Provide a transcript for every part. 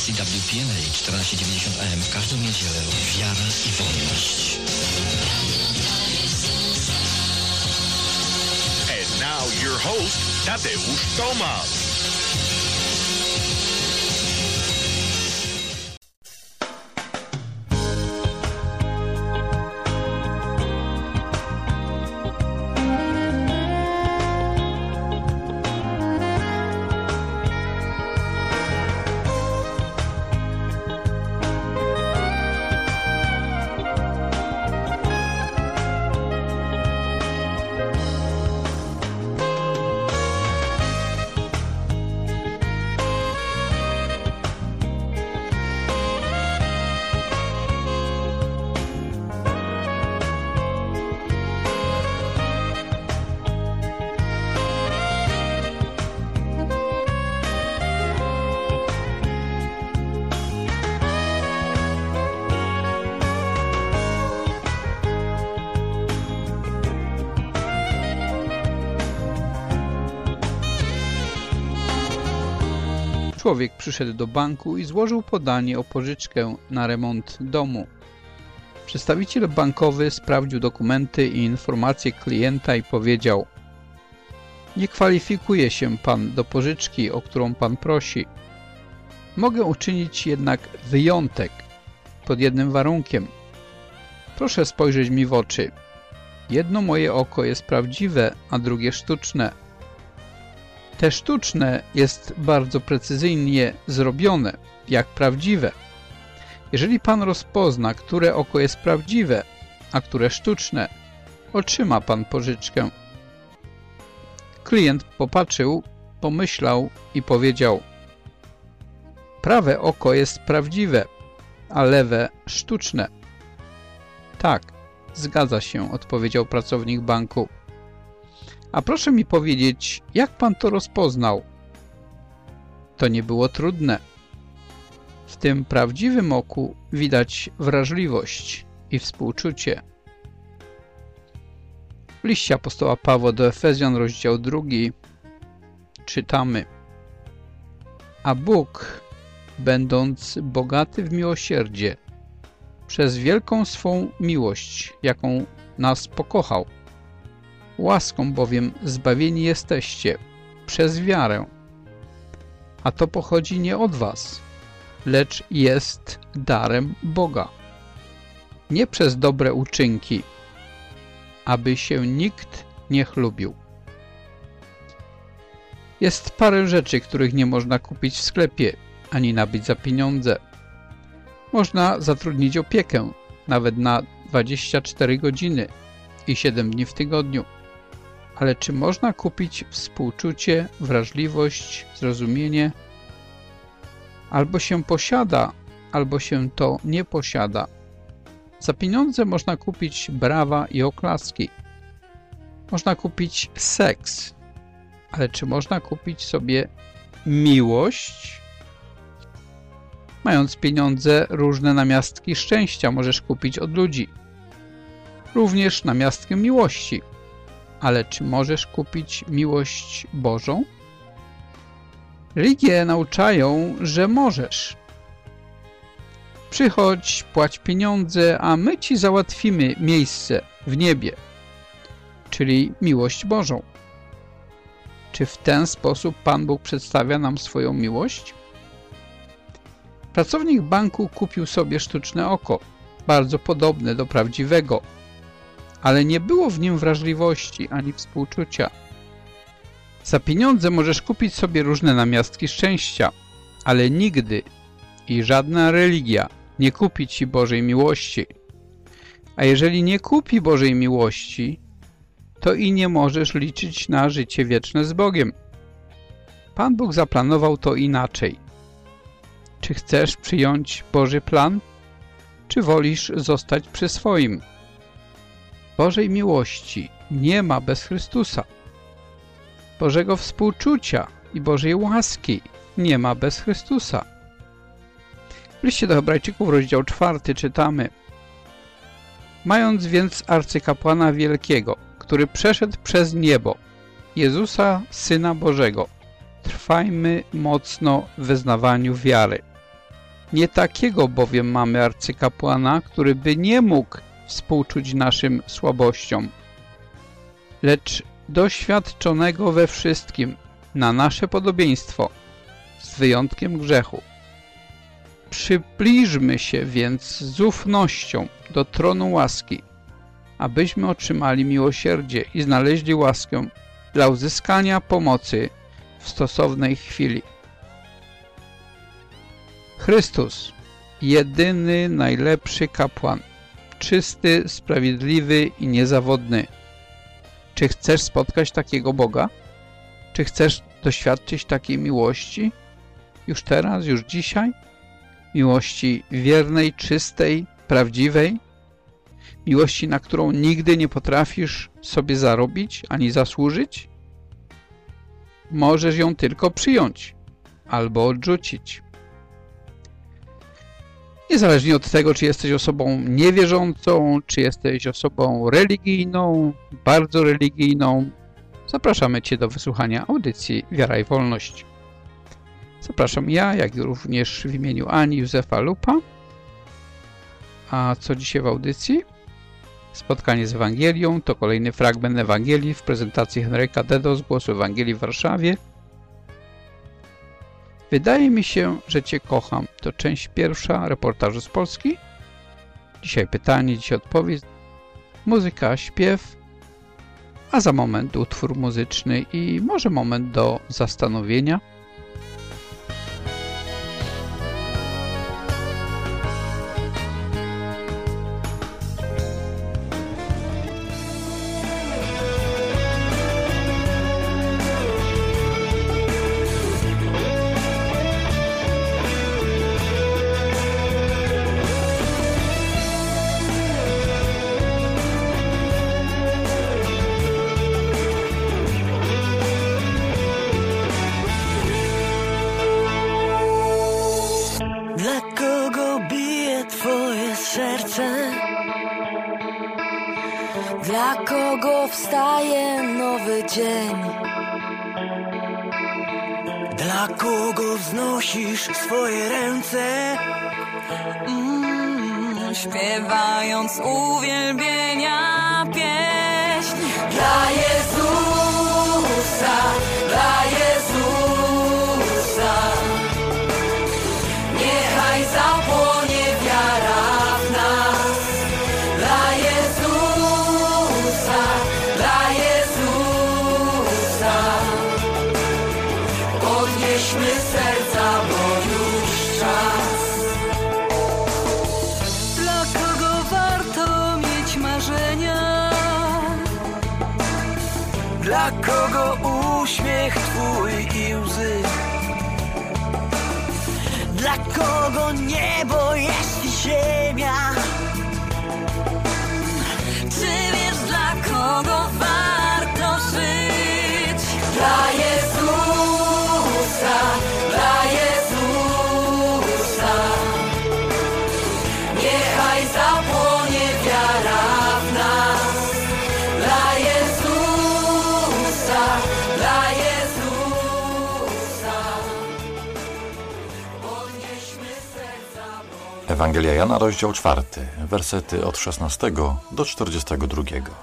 stacji WPNA 1490 AM w każdą niedzielę wiara i wolność. And now your host, Tadeusz Tomasz. Człowiek przyszedł do banku i złożył podanie o pożyczkę na remont domu. Przedstawiciel bankowy sprawdził dokumenty i informacje klienta i powiedział: nie kwalifikuje się pan do pożyczki, o którą pan prosi. Mogę uczynić jednak wyjątek pod jednym warunkiem. Proszę spojrzeć mi w oczy. Jedno moje oko jest prawdziwe, a drugie sztuczne. Te sztuczne jest bardzo precyzyjnie zrobione, jak prawdziwe. Jeżeli pan rozpozna, które oko jest prawdziwe, a które sztuczne, otrzyma pan pożyczkę. Klient popatrzył, pomyślał i powiedział: prawe oko jest prawdziwe, a lewe sztuczne. Tak, zgadza się, odpowiedział pracownik banku. A proszę mi powiedzieć, jak pan to rozpoznał? To nie było trudne. W tym prawdziwym oku widać wrażliwość i współczucie. W liście apostoła Pawła do Efezjan, rozdział 2, czytamy: a Bóg, będąc bogaty w miłosierdzie, przez wielką swą miłość, jaką nas pokochał, łaską bowiem zbawieni jesteście przez wiarę, a to pochodzi nie od was, lecz jest darem Boga, nie przez dobre uczynki, aby się nikt nie chlubił. Jest parę rzeczy, których nie można kupić w sklepie, ani nabyć za pieniądze. Można zatrudnić opiekę, nawet na 24 godziny i 7 dni w tygodniu. Ale czy można kupić współczucie, wrażliwość, zrozumienie? Albo się posiada, albo się to nie posiada. Za pieniądze można kupić brawa i oklaski. Można kupić seks, ale czy można kupić sobie miłość? Mając pieniądze, różne namiastki szczęścia możesz kupić od ludzi. Również namiastkę miłości. Ale czy możesz kupić miłość Bożą? Religie nauczają, że możesz. Przychodź, płać pieniądze, a my ci załatwimy miejsce w niebie, czyli miłość Bożą. Czy w ten sposób Pan Bóg przedstawia nam swoją miłość? Pracownik banku kupił sobie sztuczne oko, bardzo podobne do prawdziwego, ale nie było w nim wrażliwości ani współczucia. Za pieniądze możesz kupić sobie różne namiastki szczęścia, ale nigdy i żadna religia nie kupi ci Bożej miłości. A jeżeli nie kupi Bożej miłości, to i nie możesz liczyć na życie wieczne z Bogiem. Pan Bóg zaplanował to inaczej. Czy chcesz przyjąć Boży plan, czy wolisz zostać przy swoim? Bożej miłości nie ma bez Chrystusa. Bożego współczucia i Bożej łaski nie ma bez Chrystusa. W liście do Hebrajczyków, rozdział 4, czytamy: mając więc arcykapłana wielkiego, który przeszedł przez niebo, Jezusa, Syna Bożego, trwajmy mocno w wyznawaniu wiary. Nie takiego bowiem mamy arcykapłana, który by nie mógł współczuć naszym słabościom, lecz doświadczonego we wszystkim na nasze podobieństwo, z wyjątkiem grzechu. Przybliżmy się więc z ufnością do tronu łaski, abyśmy otrzymali miłosierdzie i znaleźli łaskę dla uzyskania pomocy w stosownej chwili. Chrystus, jedyny, najlepszy kapłan, czysty, sprawiedliwy i niezawodny. Czy chcesz spotkać takiego Boga? Czy chcesz doświadczyć takiej miłości? Już teraz, już dzisiaj? Miłości wiernej, czystej, prawdziwej? Miłości, na którą nigdy nie potrafisz sobie zarobić ani zasłużyć? Możesz ją tylko przyjąć albo odrzucić. Niezależnie od tego, czy jesteś osobą niewierzącą, czy jesteś osobą religijną, bardzo religijną, zapraszamy Cię do wysłuchania audycji Wiara i Wolność. Zapraszam ja, jak również w imieniu Ani Józefa Lupa. A co dzisiaj w audycji? Spotkanie z Ewangelią to kolejny fragment Ewangelii w prezentacji Henryka Dedo z Głosu Ewangelii w Warszawie. Wydaje mi się, że Cię kocham. To część pierwsza reportażu z Polski. Dzisiaj pytanie, dzisiaj odpowiedź. Muzyka, śpiew, a za moment utwór muzyczny i może moment do zastanowienia. Dla kogo wstaje nowy dzień? Dla kogo wznosisz swoje ręce? Śpiewając uwielbienia pieśń. Dla Jezusa, dla Jezusa. Niechaj zapłonie wiara w nas. Dla Jezusa, dla Jezusa. Podnieśmy serca, bo już czas. Dla kogo warto mieć marzenia? Dla kogo uśmiech Twój i łzy? Dla kogo niebo jest i ziemia? Czy wiesz, dla kogo warto żyć? Dla Jezusa, dla Jezusa. Niechaj zapłonie wiara w nas. Dla Jezusa, dla Jezusa. Podnieśmy serca, bo... Ewangelia Jana, rozdział 4, wersety od 16 do 42.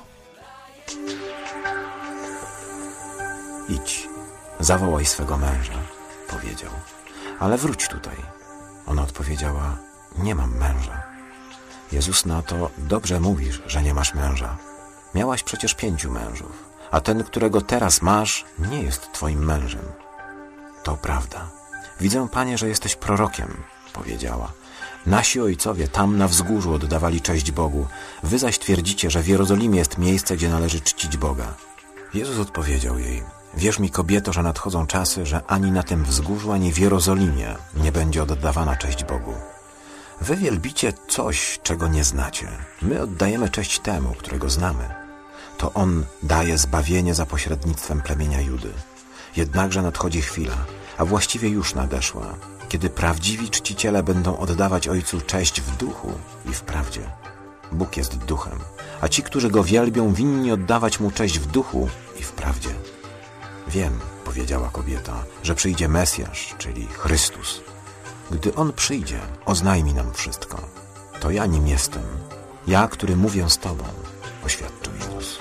Idź, zawołaj swego męża, powiedział, ale wróć tutaj. Ona odpowiedziała, nie mam męża. Jezus na to, dobrze mówisz, że nie masz męża. Miałaś przecież 5 mężów, a ten, którego teraz masz, nie jest twoim mężem. To prawda. Widzę, Panie, że jesteś prorokiem, powiedziała. Nasi ojcowie tam na wzgórzu oddawali cześć Bogu. Wy zaś twierdzicie, że w Jerozolimie jest miejsce, gdzie należy czcić Boga. Jezus odpowiedział jej, wierz mi, kobieto, że nadchodzą czasy, że ani na tym wzgórzu, ani w Jerozolimie nie będzie oddawana cześć Bogu. Wy wielbicie coś, czego nie znacie. My oddajemy cześć temu, którego znamy. To On daje zbawienie za pośrednictwem plemienia Judy. Jednakże nadchodzi chwila, a właściwie już nadeszła, kiedy prawdziwi czciciele będą oddawać Ojcu cześć w duchu i w prawdzie. Bóg jest duchem, a ci, którzy Go wielbią, winni oddawać Mu cześć w duchu i w prawdzie. Wiem, powiedziała kobieta, że przyjdzie Mesjasz, czyli Chrystus. Gdy On przyjdzie, oznajmi nam wszystko. To ja nim jestem. Ja, który mówię z Tobą, oświadczył Jezus.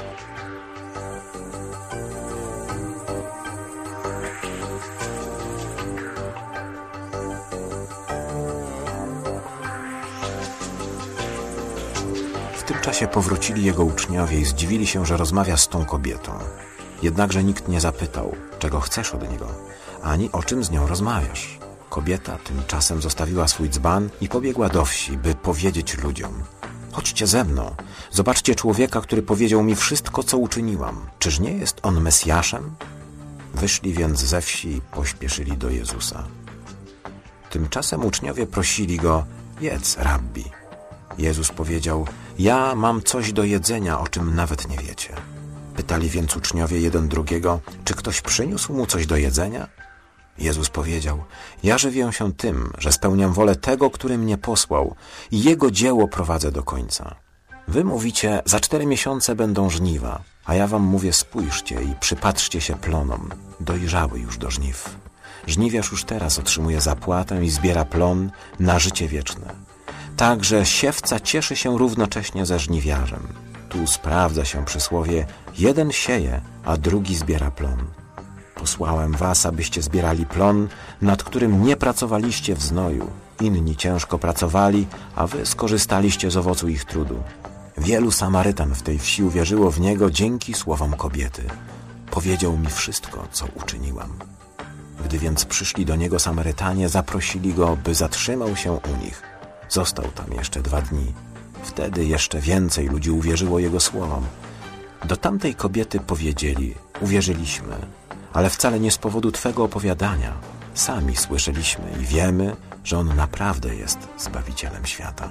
W tym czasie powrócili Jego uczniowie i zdziwili się, że rozmawia z tą kobietą. Jednakże nikt nie zapytał, czego chcesz od Niego, ani o czym z nią rozmawiasz. Kobieta tymczasem zostawiła swój dzban i pobiegła do wsi, by powiedzieć ludziom: chodźcie ze mną, zobaczcie człowieka, który powiedział mi wszystko, co uczyniłam. Czyż nie jest on Mesjaszem? Wyszli więc ze wsi i pośpieszyli do Jezusa. Tymczasem uczniowie prosili Go: jedz, rabbi. Jezus powiedział: ja mam coś do jedzenia, o czym nawet nie wiecie. Pytali więc uczniowie jeden drugiego, czy ktoś przyniósł mu coś do jedzenia? Jezus powiedział: ja żywię się tym, że spełniam wolę tego, który mnie posłał i Jego dzieło prowadzę do końca. Wy mówicie: za 4 miesiące będą żniwa, a ja wam mówię: spójrzcie i przypatrzcie się plonom, dojrzały już do żniw. Żniwiarz już teraz otrzymuje zapłatę i zbiera plon na życie wieczne. Także siewca cieszy się równocześnie ze żniwiarzem. Tu sprawdza się przysłowie: jeden sieje, a drugi zbiera plon. Posłałem was, abyście zbierali plon, nad którym nie pracowaliście w znoju. Inni ciężko pracowali, a wy skorzystaliście z owocu ich trudu. Wielu Samarytan w tej wsi uwierzyło w Niego dzięki słowom kobiety. Powiedział mi wszystko, co uczyniłam. Gdy więc przyszli do Niego Samarytanie, zaprosili Go, by zatrzymał się u nich. Został tam jeszcze 2 dni. Wtedy jeszcze więcej ludzi uwierzyło Jego słowom. Do tamtej kobiety powiedzieli: uwierzyliśmy, ale wcale nie z powodu Twego opowiadania. Sami słyszeliśmy i wiemy, że On naprawdę jest Zbawicielem świata.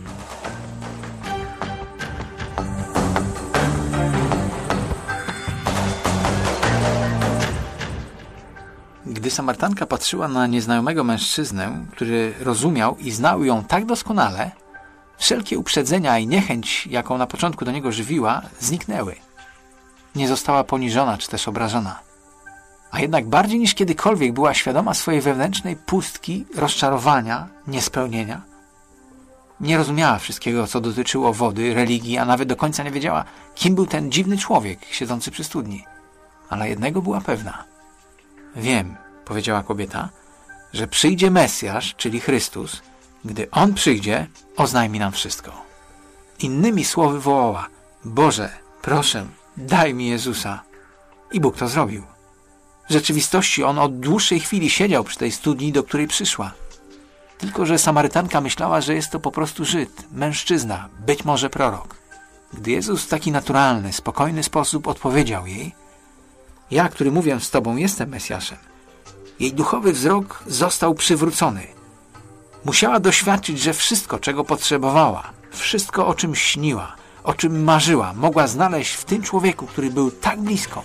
Gdy Samarytanka patrzyła na nieznajomego mężczyznę, który rozumiał i znał ją tak doskonale, wszelkie uprzedzenia i niechęć, jaką na początku do niego żywiła, zniknęły. Nie została poniżona czy też obrażona. A jednak bardziej niż kiedykolwiek była świadoma swojej wewnętrznej pustki, rozczarowania, niespełnienia. Nie rozumiała wszystkiego, co dotyczyło wody, religii, a nawet do końca nie wiedziała, kim był ten dziwny człowiek siedzący przy studni. Ale jednego była pewna. Wiem, powiedziała kobieta, że przyjdzie Mesjasz, czyli Chrystus. Gdy On przyjdzie, oznajmi nam wszystko. Innymi słowy wołała: Boże, proszę, daj mi Jezusa. I Bóg to zrobił. W rzeczywistości On od dłuższej chwili siedział przy tej studni, do której przyszła. Tylko że Samarytanka myślała, że jest to po prostu Żyd, mężczyzna, być może prorok. Gdy Jezus w taki naturalny, spokojny sposób odpowiedział jej: ja, który mówię z Tobą, jestem Mesjaszem, jej duchowy wzrok został przywrócony. Musiała doświadczyć, że wszystko, czego potrzebowała, wszystko, o czym śniła, o czym marzyła, mogła znaleźć w tym człowieku, który był tak blisko.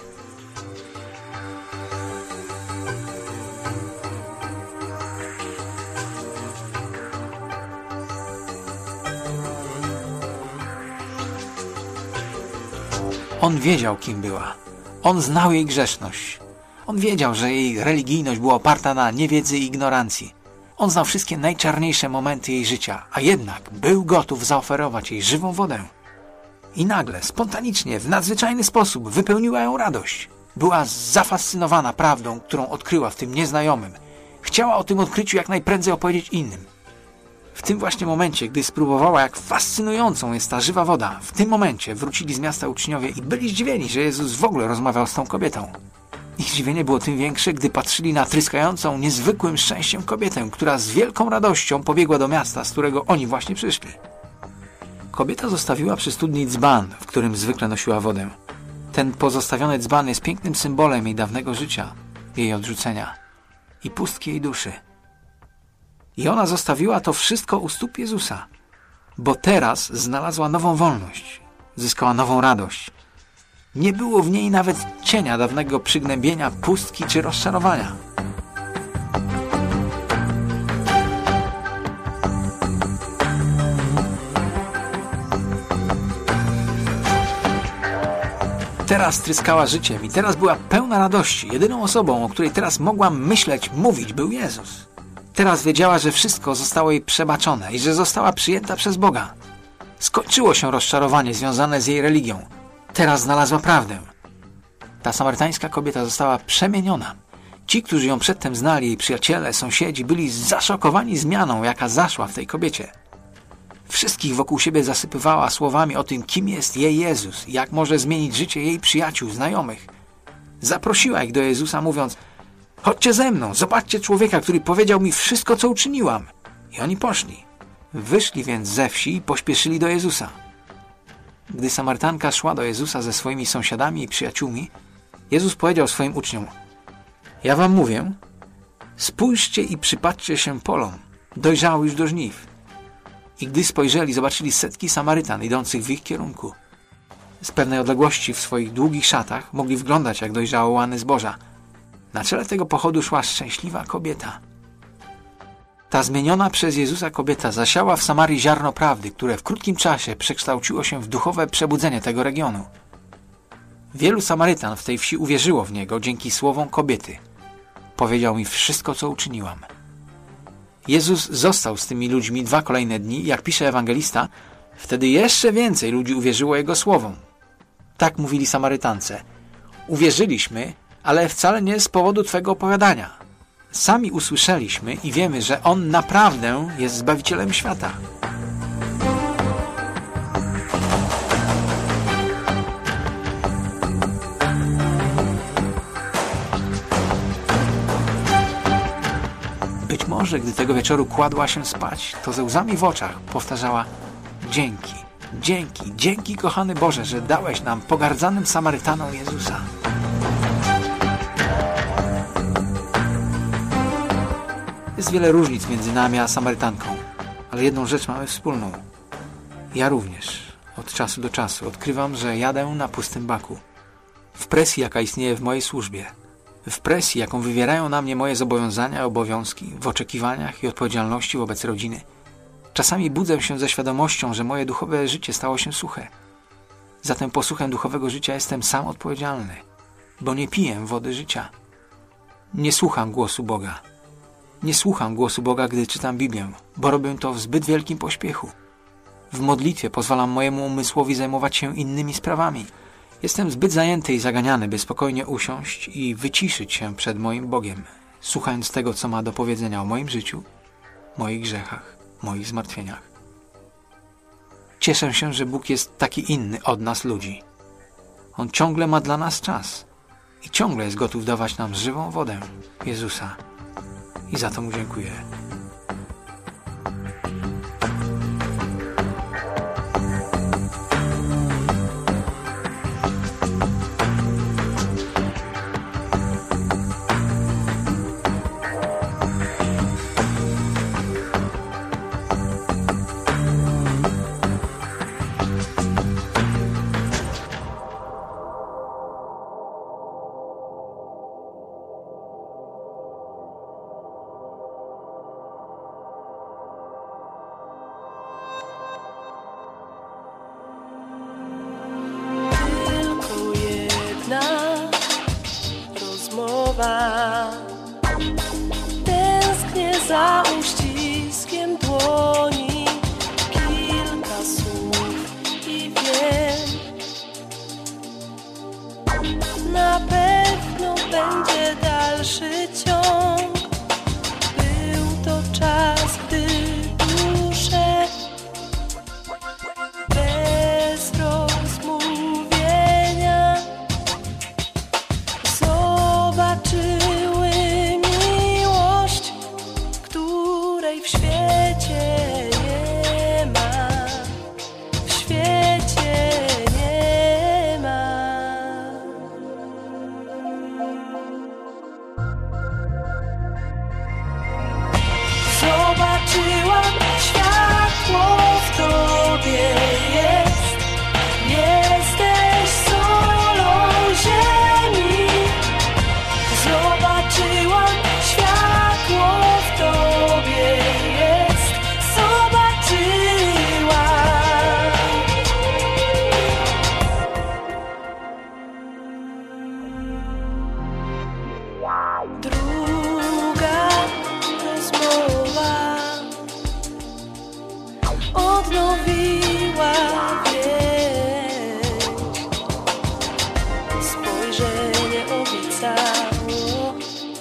On wiedział, kim była. On znał jej grzeszność. On wiedział, że jej religijność była oparta na niewiedzy i ignorancji. On znał wszystkie najczarniejsze momenty jej życia, a jednak był gotów zaoferować jej żywą wodę. I nagle, spontanicznie, w nadzwyczajny sposób wypełniła ją radość. Była zafascynowana prawdą, którą odkryła w tym nieznajomym. Chciała o tym odkryciu jak najprędzej opowiedzieć innym. W tym właśnie momencie, gdy spróbowała, jak fascynującą jest ta żywa woda, w tym momencie wrócili z miasta uczniowie i byli zdziwieni, że Jezus w ogóle rozmawiał z tą kobietą. Ich zdziwienie było tym większe, gdy patrzyli na tryskającą niezwykłym szczęściem kobietę, która z wielką radością pobiegła do miasta, z którego oni właśnie przyszli. Kobieta zostawiła przy studni dzban, w którym zwykle nosiła wodę. Ten pozostawiony dzban jest pięknym symbolem jej dawnego życia, jej odrzucenia i pustki jej duszy. I ona zostawiła to wszystko u stóp Jezusa, bo teraz znalazła nową wolność, zyskała nową radość. Nie było w niej nawet cienia dawnego przygnębienia, pustki czy rozczarowania. Teraz tryskała życiem i teraz była pełna radości. Jedyną osobą, o której teraz mogła myśleć, mówić, był Jezus. Teraz wiedziała, że wszystko zostało jej przebaczone i że została przyjęta przez Boga. Skończyło się rozczarowanie związane z jej religią. Teraz znalazła prawdę. Ta samarytańska kobieta została przemieniona. Ci, którzy ją przedtem znali, jej przyjaciele, sąsiedzi, byli zaszokowani zmianą, jaka zaszła w tej kobiecie. Wszystkich wokół siebie zasypywała słowami o tym, kim jest jej Jezus i jak może zmienić życie jej przyjaciół, znajomych. Zaprosiła ich do Jezusa, mówiąc: chodźcie ze mną, zobaczcie człowieka, który powiedział mi wszystko, co uczyniłam. I oni poszli. Wyszli więc ze wsi i pośpieszyli do Jezusa. Gdy Samarytanka szła do Jezusa ze swoimi sąsiadami i przyjaciółmi, Jezus powiedział swoim uczniom: ja wam mówię, spójrzcie i przypatrzcie się polom, dojrzały już do żniw. I gdy spojrzeli, zobaczyli setki Samarytan idących w ich kierunku. Z pewnej odległości w swoich długich szatach mogli wglądać, jak dojrzało łany zboża. Na czele tego pochodu szła szczęśliwa kobieta. Ta zmieniona przez Jezusa kobieta zasiała w Samarii ziarno prawdy, które w krótkim czasie przekształciło się w duchowe przebudzenie tego regionu. Wielu Samarytan w tej wsi uwierzyło w Niego dzięki słowom kobiety. Powiedział mi wszystko, co uczyniłam. Jezus został z tymi ludźmi 2 kolejne dni, jak pisze ewangelista, wtedy jeszcze więcej ludzi uwierzyło Jego słowom. Tak mówili Samarytance: uwierzyliśmy, ale wcale nie z powodu Twego opowiadania. Sami usłyszeliśmy i wiemy, że On naprawdę jest Zbawicielem świata. Być może, gdy tego wieczoru kładła się spać, to ze łzami w oczach powtarzała: dzięki, dzięki, dzięki, kochany Boże, że dałeś nam, pogardzanym Samarytanom, Jezusa. Jest wiele różnic między nami a Samarytanką, ale jedną rzecz mamy wspólną. Ja również od czasu do czasu odkrywam, że jadę na pustym baku. W presji, jaka istnieje w mojej służbie, w presji, jaką wywierają na mnie moje zobowiązania, obowiązki, w oczekiwaniach i odpowiedzialności wobec rodziny, czasami budzę się ze świadomością, że moje duchowe życie stało się suche. Za tę posłuchę duchowego życia jestem sam odpowiedzialny, bo nie piję wody życia. Nie słucham głosu Boga. Nie słucham głosu Boga, gdy czytam Biblię, bo robię to w zbyt wielkim pośpiechu. W modlitwie pozwalam mojemu umysłowi zajmować się innymi sprawami. Jestem zbyt zajęty i zaganiany, by spokojnie usiąść i wyciszyć się przed moim Bogiem, słuchając tego, co ma do powiedzenia o moim życiu, moich grzechach, moich zmartwieniach. Cieszę się, że Bóg jest taki inny od nas ludzi. On ciągle ma dla nas czas i ciągle jest gotów dawać nam żywą wodę, Jezusa. I za to Mu dziękuję. Tęsknię za uściskiem dłoni, kilka słów i wiem, na pewno będzie dalszy ciąg. Był to czas, gdy dusze bez rozmówienia zobaczyły odnowiła więź. Spojrzenie obiecało,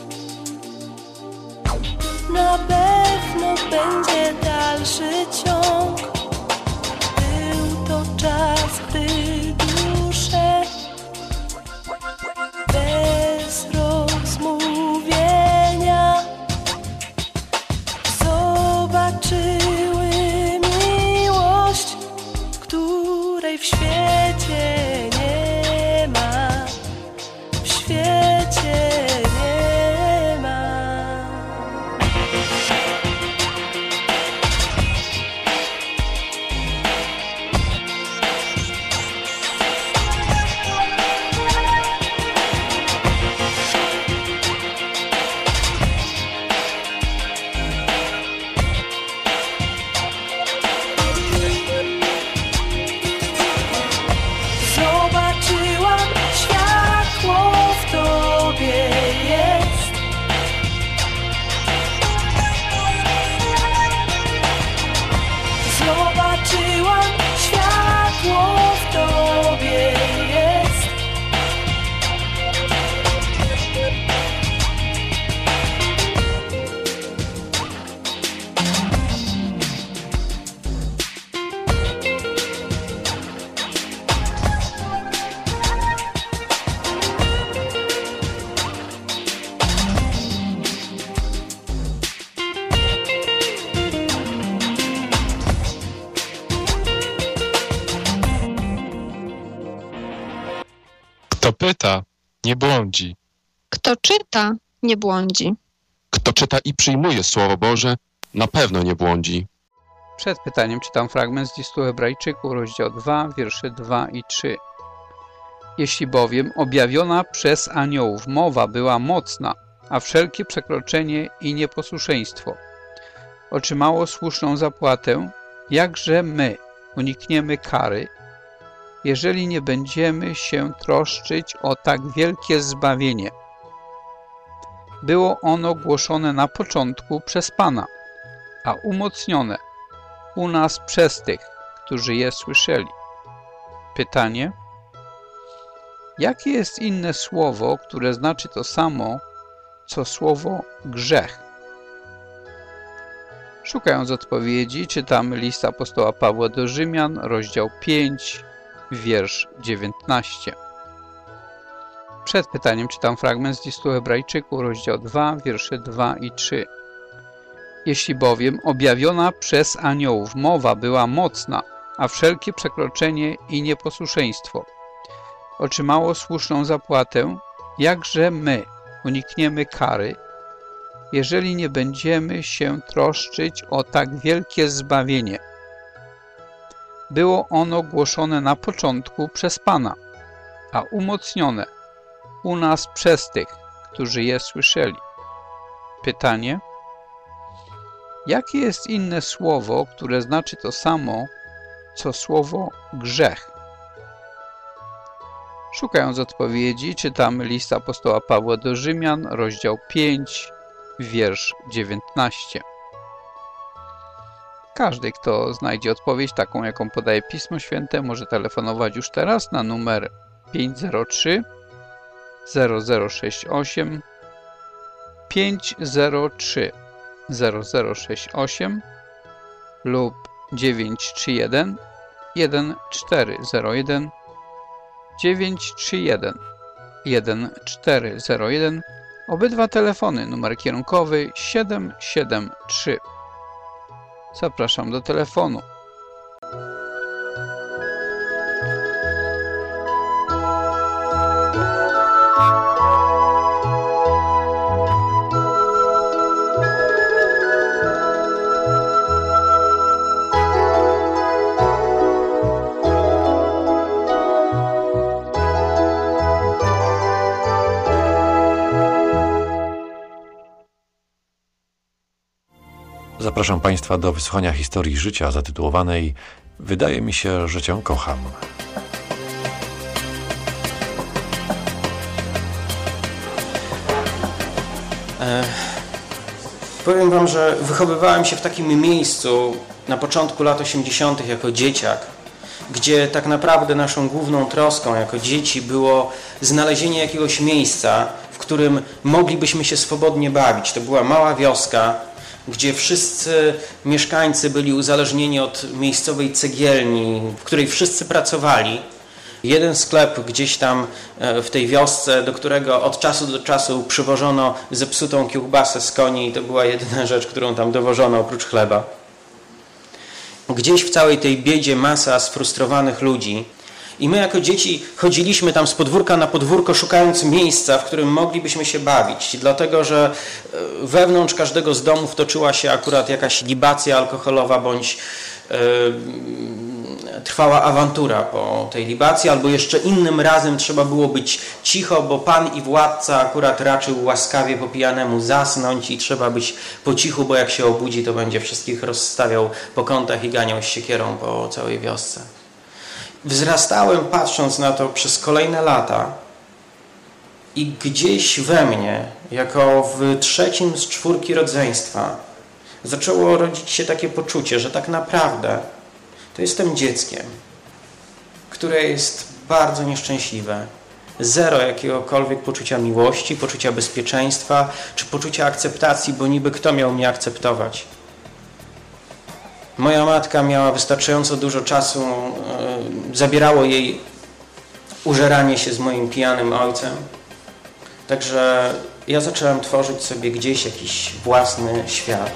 na pewno będzie dalszy ciąg. Był to czas, gdy dusze bez rozmówienia zobaczyły miłość, której w świecie nie ma, w świecie nie ma. Zobaczyłam światło w tobie jest. Zobaczyłam światło w tobie jest. Kto pyta, nie błądzi. Kto czyta, nie błądzi. Kto czyta i przyjmuje Słowo Boże, na pewno nie błądzi. Przed pytaniem czytam fragment z listu Hebrajczyków, rozdział 2, wiersze 2 i 3. Jeśli bowiem objawiona przez aniołów mowa była mocna, a wszelkie przekroczenie i nieposłuszeństwo otrzymało słuszną zapłatę, jakże my unikniemy kary, jeżeli nie będziemy się troszczyć o tak wielkie zbawienie. Było ono głoszone na początku przez Pana, a umocnione u nas przez tych, którzy je słyszeli. Pytanie: jakie jest inne słowo, które znaczy to samo, co słowo grzech? Szukając odpowiedzi, czytamy list apostoła Pawła do Rzymian, rozdział 5, wiersz 19. Przed pytaniem czytam fragment z listu Hebrajczyków, rozdział 2, wiersze 2 i 3. Jeśli bowiem objawiona przez aniołów mowa była mocna, a wszelkie przekroczenie i nieposłuszeństwo otrzymało słuszną zapłatę, jakże my unikniemy kary, jeżeli nie będziemy się troszczyć o tak wielkie zbawienie. Było ono głoszone na początku przez Pana, a umocnione u nas przez tych, którzy je słyszeli. Pytanie: jakie jest inne słowo, które znaczy to samo, co słowo grzech? Szukając odpowiedzi, czytamy list apostoła Pawła do Rzymian, rozdział 5, wiersz 19. Każdy, kto znajdzie odpowiedź taką, jaką podaje Pismo Święte, może telefonować już teraz na numer 503 0068 503 0068 lub 931 1401 931 1401. Obydwa telefony, numer kierunkowy 773. Zapraszam do telefonu. Zapraszam Państwa do wysłuchania historii życia zatytułowanej „Wydaje mi się, że Cię kocham”. Powiem Wam, że wychowywałem się w takim miejscu, na początku lat 80. jako dzieciak, gdzie tak naprawdę naszą główną troską jako dzieci było znalezienie jakiegoś miejsca, w którym moglibyśmy się swobodnie bawić. To była mała wioska, gdzie wszyscy mieszkańcy byli uzależnieni od miejscowej cegielni, w której wszyscy pracowali. Jeden sklep gdzieś tam w tej wiosce, do którego od czasu do czasu przywożono zepsutą kiełbasę z koni i to była jedyna rzecz, którą tam dowożono oprócz chleba. Gdzieś w całej tej biedzie masa sfrustrowanych ludzi. I my jako dzieci chodziliśmy tam z podwórka na podwórko, szukając miejsca, w którym moglibyśmy się bawić. Dlatego, że wewnątrz każdego z domów toczyła się akurat jakaś libacja alkoholowa bądź trwała awantura po tej libacji, albo jeszcze innym razem trzeba było być cicho, bo pan i władca akurat raczył łaskawie po pijanemu zasnąć i trzeba być po cichu, bo jak się obudzi, to będzie wszystkich rozstawiał po kątach i ganiał z siekierą po całej wiosce. Wzrastałem patrząc na to przez kolejne lata i gdzieś we mnie, jako w 3. z 4 rodzeństwa, zaczęło rodzić się takie poczucie, że tak naprawdę to jestem dzieckiem, które jest bardzo nieszczęśliwe. Zero jakiegokolwiek poczucia miłości, poczucia bezpieczeństwa, czy poczucia akceptacji, bo niby kto miał mnie akceptować. Moja matka miała wystarczająco dużo czasu, zabierało jej użeranie się z moim pijanym ojcem. Także ja zacząłem tworzyć sobie gdzieś jakiś własny świat.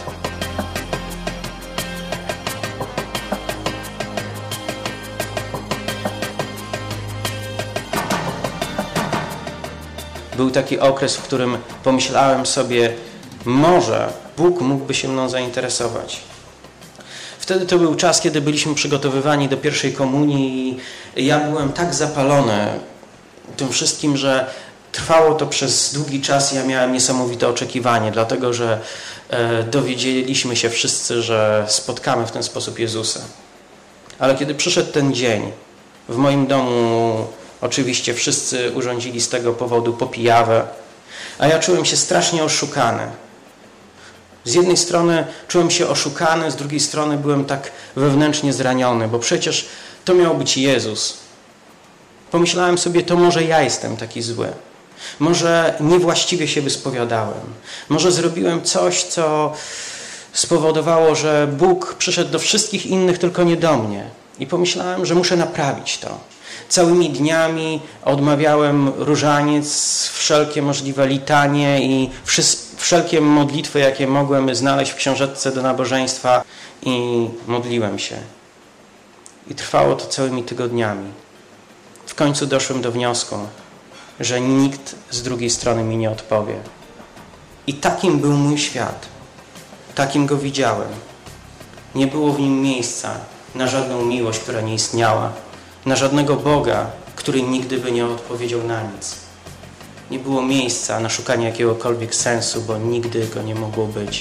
Był taki okres, w którym pomyślałem sobie, może Bóg mógłby się mną zainteresować. Wtedy to był czas, kiedy byliśmy przygotowywani do pierwszej komunii i ja byłem tak zapalony tym wszystkim, że trwało to przez długi czas i ja miałem niesamowite oczekiwanie, dlatego że dowiedzieliśmy się wszyscy, że spotkamy w ten sposób Jezusa. Ale kiedy przyszedł ten dzień, w moim domu oczywiście wszyscy urządzili z tego powodu popijawę, a ja czułem się strasznie oszukany. Z jednej strony czułem się oszukany, z drugiej strony byłem tak wewnętrznie zraniony, bo przecież to miał być Jezus. Pomyślałem sobie, to może ja jestem taki zły. Może niewłaściwie się wyspowiadałem. Może zrobiłem coś, co spowodowało, że Bóg przyszedł do wszystkich innych, tylko nie do mnie. I pomyślałem, że muszę naprawić to. Całymi dniami odmawiałem różaniec, wszelkie możliwe litanie i wszelkie modlitwy, jakie mogłem znaleźć w książeczce do nabożeństwa i modliłem się. I trwało to całymi tygodniami. W końcu doszłem do wniosku, że nikt z drugiej strony mi nie odpowie. I takim był mój świat. Takim go widziałem. Nie było w nim miejsca na żadną miłość, która nie istniała, na żadnego Boga, który nigdy by nie odpowiedział na nic. Nie było miejsca na szukanie jakiegokolwiek sensu, bo nigdy go nie mogło być.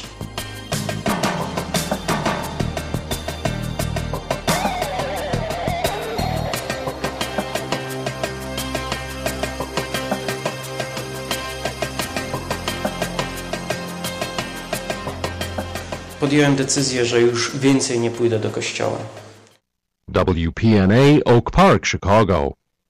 Podjąłem decyzję, że już więcej nie pójdę do kościoła. WPNA Oak Park, Chicago.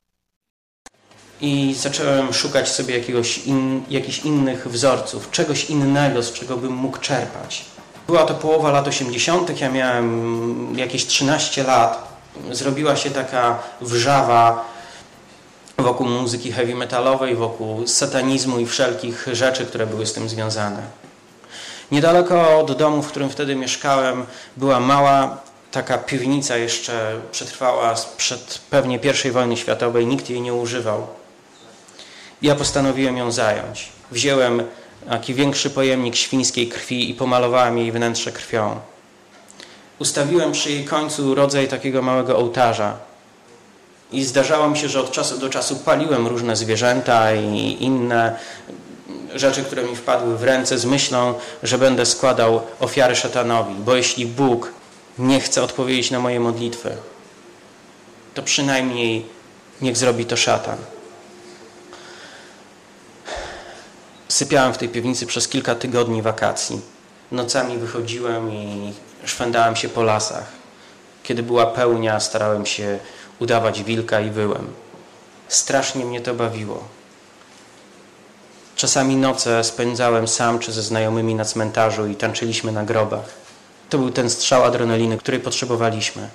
I zacząłem szukać sobie jakichś innych wzorców, czegoś innego, z czego bym mógł czerpać. Była to połowa lat 80., ja miałem jakieś 13 lat. Zrobiła się taka wrzawa wokół muzyki heavy metalowej, wokół satanizmu i wszelkich rzeczy, które były z tym związane. Niedaleko od domu, w którym wtedy mieszkałem, była mała taka piwnica, jeszcze przetrwała sprzed pewnie I wojny światowej, nikt jej nie używał. Ja postanowiłem ją zająć. Wziąłem taki większy pojemnik świńskiej krwi i pomalowałem jej wnętrze krwią. Ustawiłem przy jej końcu rodzaj takiego małego ołtarza. I zdarzało mi się, że od czasu do czasu paliłem różne zwierzęta i inne rzeczy, które mi wpadły w ręce z myślą, że będę składał ofiary szatanowi. Bo jeśli Bóg nie chce odpowiedzieć na moje modlitwy, to przynajmniej niech zrobi to szatan. Sypiałem w tej piwnicy przez kilka tygodni wakacji. Nocami wychodziłem i szwendałem się po lasach. Kiedy była pełnia, starałem się udawać wilka i wyłem. Strasznie mnie to bawiło. Czasami noce spędzałem sam czy ze znajomymi na cmentarzu i tańczyliśmy na grobach. To był ten strzał adrenaliny, której potrzebowaliśmy.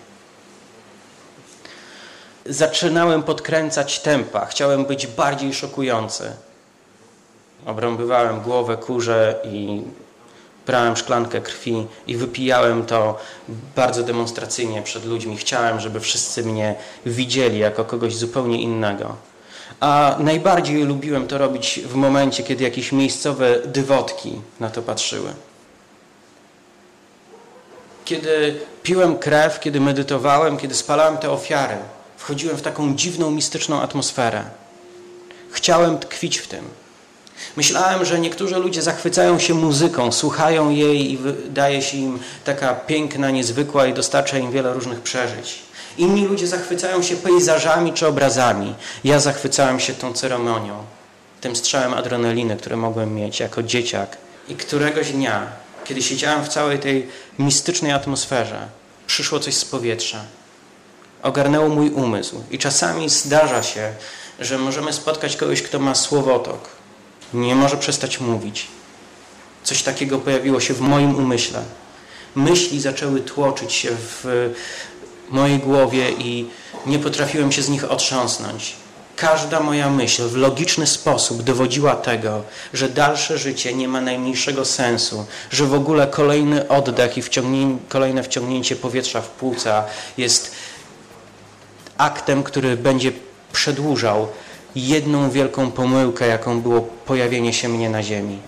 Zaczynałem podkręcać tempa. Chciałem być bardziej szokujący. Obrąbywałem głowę kurze i brałem szklankę krwi i wypijałem to bardzo demonstracyjnie przed ludźmi. Chciałem, żeby wszyscy mnie widzieli jako kogoś zupełnie innego. A najbardziej lubiłem to robić w momencie, kiedy jakieś miejscowe dywotki na to patrzyły. Kiedy piłem krew, kiedy medytowałem, kiedy spalałem te ofiary, wchodziłem w taką dziwną, mistyczną atmosferę. Chciałem tkwić w tym. Myślałem, że niektórzy ludzie zachwycają się muzyką, słuchają jej i wydaje się im taka piękna, niezwykła i dostarcza im wiele różnych przeżyć. Inni ludzie zachwycają się pejzażami czy obrazami. Ja zachwycałem się tą ceremonią, tym strzałem adrenaliny, który mogłem mieć jako dzieciak. I któregoś dnia, kiedy siedziałem w całej tej mistycznej atmosferze, przyszło coś z powietrza. Ogarnęło mój umysł. I czasami zdarza się, że możemy spotkać kogoś, kto ma słowotok. Nie może przestać mówić. Coś takiego pojawiło się w moim umyśle. Myśli zaczęły tłoczyć się w mojej głowie i nie potrafiłem się z nich otrząsnąć. Każda moja myśl w logiczny sposób dowodziła tego, że dalsze życie nie ma najmniejszego sensu, że w ogóle kolejny oddech i kolejne wciągnięcie powietrza w płuca jest aktem, który będzie przedłużał jedną wielką pomyłkę, jaką było pojawienie się mnie na ziemi.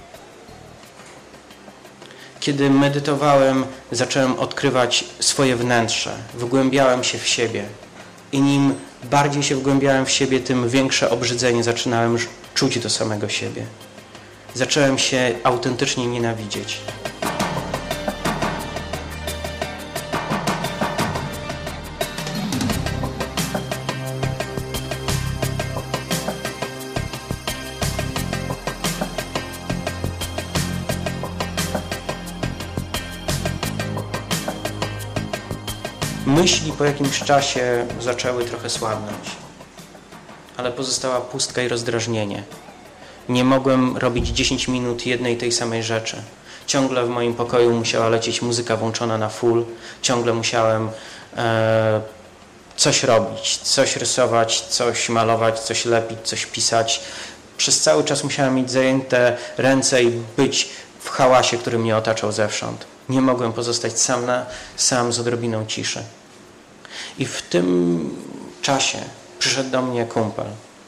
Kiedy medytowałem, zacząłem odkrywać swoje wnętrze, wgłębiałem się w siebie i im bardziej się wgłębiałem w siebie, tym większe obrzydzenie zaczynałem czuć do samego siebie. Zacząłem się autentycznie nienawidzieć. Myśli po jakimś czasie zaczęły trochę słabnąć, ale pozostała pustka i rozdrażnienie. Nie mogłem robić 10 minut jednej tej samej rzeczy. Ciągle w moim pokoju musiała lecieć muzyka włączona na full. Ciągle musiałem coś robić, coś rysować, coś malować, coś lepić, coś pisać. Przez cały czas musiałem mieć zajęte ręce i być w hałasie, który mnie otaczał zewsząd. Nie mogłem pozostać sam z odrobiną ciszy. I w tym czasie przyszedł do mnie kumpel.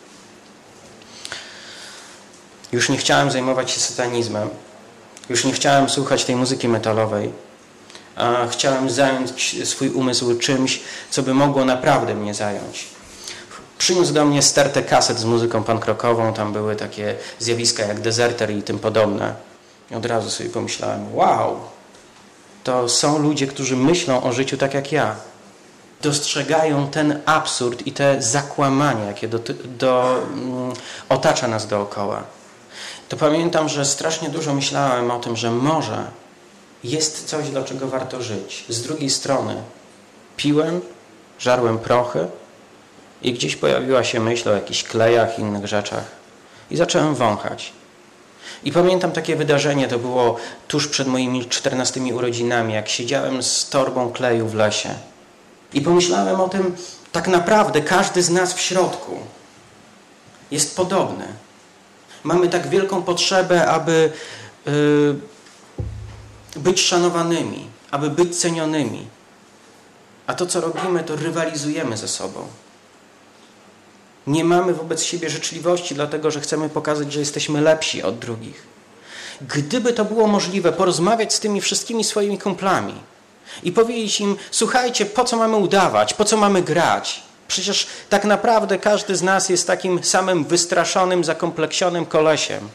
Już nie chciałem zajmować się satanizmem. Już nie chciałem słuchać tej muzyki metalowej. A chciałem zająć swój umysł czymś, co by mogło naprawdę mnie zająć. Przyniósł do mnie stertę kaset z muzyką punk rockową. Tam były takie zjawiska jak Deserter i tym podobne. I od razu sobie pomyślałem, wow, to są ludzie, którzy myślą o życiu tak jak ja. Dostrzegają ten absurd i te zakłamania, jakie otacza nas dookoła. To pamiętam, że strasznie dużo myślałem o tym, że może jest coś, do czego warto żyć. Z drugiej strony piłem, żarłem prochy i gdzieś pojawiła się myśl o jakichś klejach i innych rzeczach. I zacząłem wąchać. I pamiętam takie wydarzenie, to było tuż przed moimi 14 urodzinami, jak siedziałem z torbą kleju w lesie. I pomyślałem o tym, tak naprawdę każdy z nas w środku jest podobny. Mamy tak wielką potrzebę, aby być szanowanymi, aby być cenionymi. A to, co robimy, to rywalizujemy ze sobą. Nie mamy wobec siebie życzliwości, dlatego że chcemy pokazać, że jesteśmy lepsi od drugich. Gdyby to było możliwe, porozmawiać z tymi wszystkimi swoimi kumplami i powiedzieć im, słuchajcie, po co mamy udawać, po co mamy grać? Przecież tak naprawdę każdy z nas jest takim samym wystraszonym, zakompleksionym kolesiem.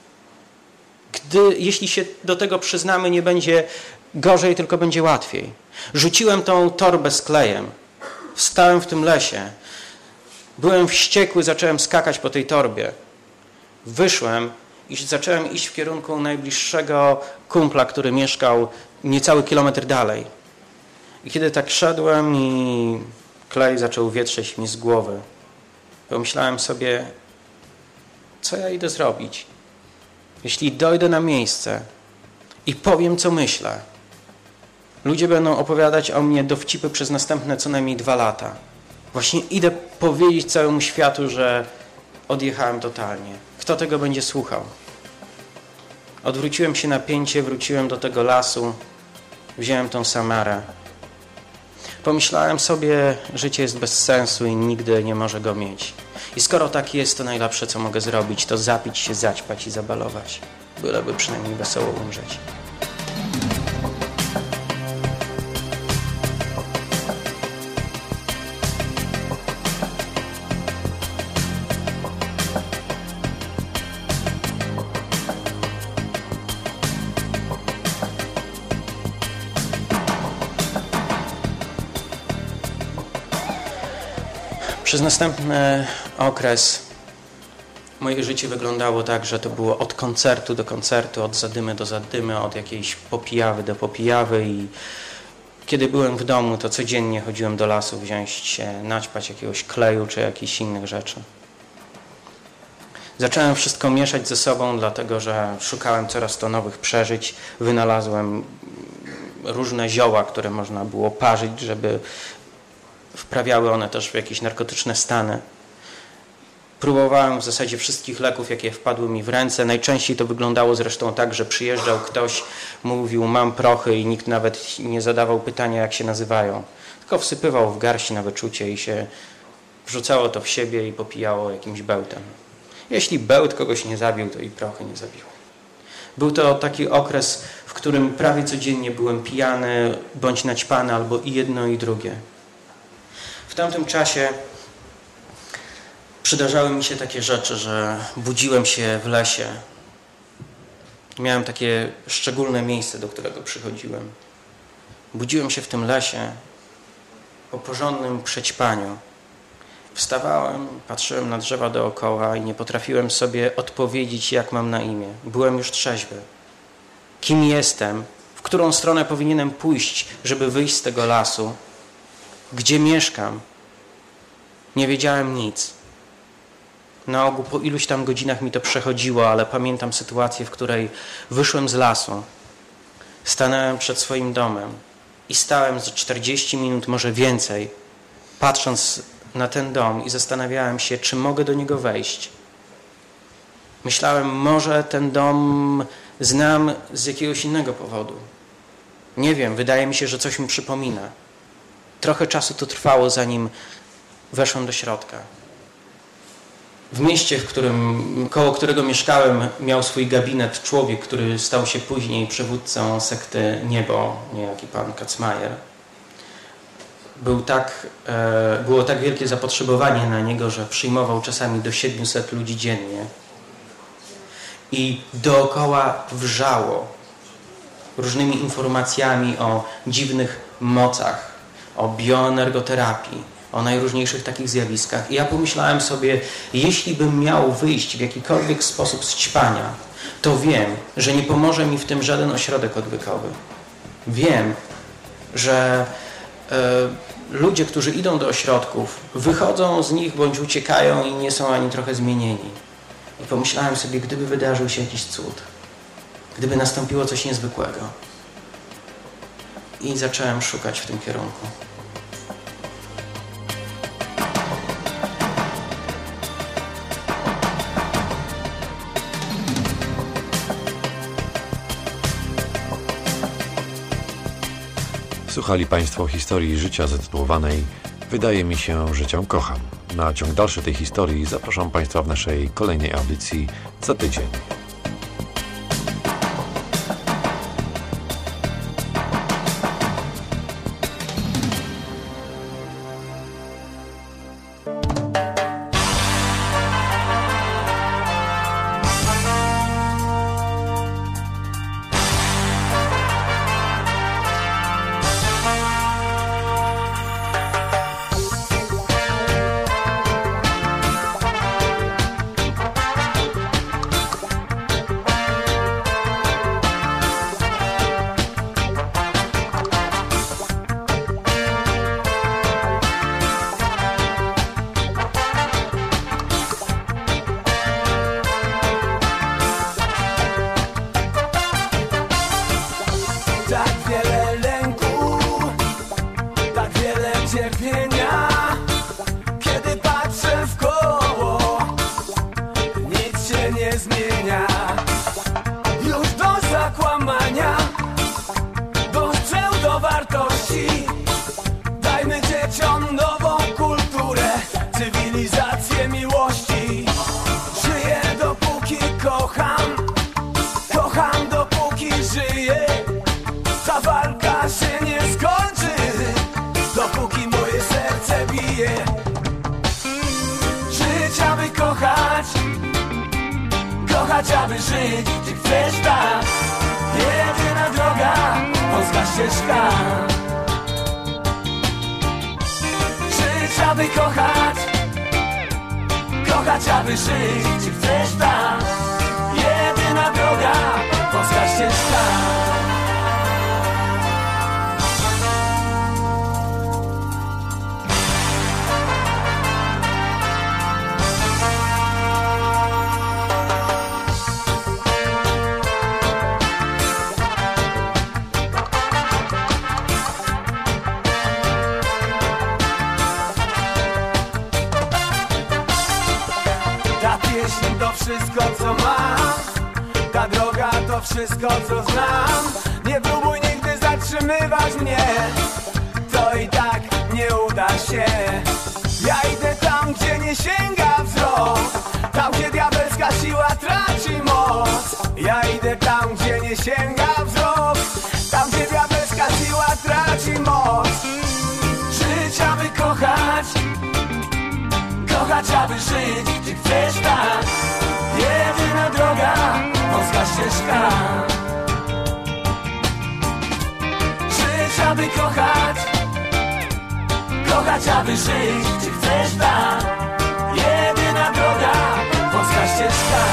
Jeśli się do tego przyznamy, nie będzie gorzej, tylko będzie łatwiej. Rzuciłem tą torbę z klejem. Wstałem w tym lesie. Byłem wściekły, zacząłem skakać po tej torbie. Wyszłem i zacząłem iść w kierunku najbliższego kumpla, który mieszkał niecały kilometr dalej. I kiedy tak szedłem i klej zaczął wietrzeć mi z głowy, pomyślałem sobie, co ja idę zrobić? Jeśli dojdę na miejsce i powiem, co myślę, ludzie będą opowiadać o mnie dowcipy przez następne co najmniej 2 lata. Właśnie idę powiedzieć całemu światu, że odjechałem totalnie. Kto tego będzie słuchał? Odwróciłem się na pięcie, wróciłem do tego lasu, wziąłem tą Samarę. Pomyślałem sobie, życie jest bez sensu i nigdy nie może go mieć. I skoro tak jest, to najlepsze, co mogę zrobić, to zapić się, zaćpać i zabalować. Byleby przynajmniej wesoło umrzeć. Przez następny okres moje życie wyglądało tak, że to było od koncertu do koncertu, od zadymy do zadymy, od jakiejś popijawy do popijawy i kiedy byłem w domu, to codziennie chodziłem do lasu wziąć się, naćpać jakiegoś kleju czy jakichś innych rzeczy. Zacząłem wszystko mieszać ze sobą, dlatego że szukałem coraz to nowych przeżyć. Wynalazłem różne zioła, które można było parzyć, żeby wprawiały one też w jakieś narkotyczne stany. Próbowałem w zasadzie wszystkich leków, jakie wpadły mi w ręce. Najczęściej to wyglądało zresztą tak, że przyjeżdżał ktoś, mówił, mam prochy i nikt nawet nie zadawał pytania, jak się nazywają. Tylko wsypywał w garści na wyczucie i się wrzucało to w siebie i popijało jakimś bełtem. Jeśli bełt kogoś nie zabił, to i prochy nie zabił. Był to taki okres, w którym prawie codziennie byłem pijany bądź naćpany, albo i jedno i drugie. W tamtym czasie przydarzały mi się takie rzeczy, że budziłem się w lesie. Miałem takie szczególne miejsce, do którego przychodziłem. Budziłem się w tym lesie po porządnym przećpaniu. Wstawałem, patrzyłem na drzewa dookoła i nie potrafiłem sobie odpowiedzieć, jak mam na imię. Byłem już trzeźwy. Kim jestem? W którą stronę powinienem pójść, żeby wyjść z tego lasu? Gdzie mieszkam? Nie wiedziałem nic. Na ogół po iluś tam godzinach mi to przechodziło, ale pamiętam sytuację, w której wyszłem z lasu, stanąłem przed swoim domem i stałem za 40 minut, może więcej, patrząc na ten dom i zastanawiałem się, czy mogę do niego wejść. Myślałem, może ten dom znam z jakiegoś innego powodu. Nie wiem, wydaje mi się, że coś mi przypomina. Trochę czasu to trwało, zanim weszłem do środka. W mieście, koło którego mieszkałem, miał swój gabinet człowiek, który stał się później przywódcą sekty Niebo, niejaki pan Kacmajer. Było tak wielkie zapotrzebowanie na niego, że przyjmował czasami do 700 ludzi dziennie. I dookoła wrzało różnymi informacjami o dziwnych mocach, o bioenergoterapii, o najróżniejszych takich zjawiskach. I ja pomyślałem sobie, jeśli bym miał wyjść w jakikolwiek sposób z ćpania, to wiem, że nie pomoże mi w tym żaden ośrodek odwykowy. Wiem, że ludzie, którzy idą do ośrodków, wychodzą z nich bądź uciekają i nie są ani trochę zmienieni. I pomyślałem sobie, gdyby wydarzył się jakiś cud, gdyby nastąpiło coś niezwykłego. I zacząłem szukać w tym kierunku. Słuchali Państwo historii życia zatytułowanej Wydaje mi się, że Cię kocham. Na ciąg dalszy tej historii zapraszam Państwa w naszej kolejnej audycji za tydzień. zmienia. Kiedy patrzę w koło, nic się nie zmienia. Już do zakłamania, do pseudowartości. Dajmy dzieciom nową kulturę, cywilizację miłości. Żyję dopóki kocham, kocham dopóki żyję. Ta walka się nie skończy, dopóki moje serce bije. Żyć, aby kochać, kochać, aby żyć. Czy chcesz tak? Jedyna droga, wąska ścieżka. Żyć, aby kochać, kochać, aby żyć. Czy chcesz tak? Jedyna droga, wąska ścieżka. Ta pieśń to wszystko, co mam. Ta droga to wszystko, co znam. Nie próbuj nigdy zatrzymywać mnie, to i tak nie uda się. Ja idę tam, gdzie nie sięga wzrok, tam, gdzie diabelska siła traci moc. Ja idę tam, gdzie nie sięga wzrok, tam, gdzie diabelska siła traci moc. Żyć, aby kochać, kochać, aby żyć. Czy chcesz tak? Jedyna droga, wąska ścieżka. Żyć, aby kochać, kochać, aby żyć. Czy chcesz tak? Jedyna droga, wąska ścieżka.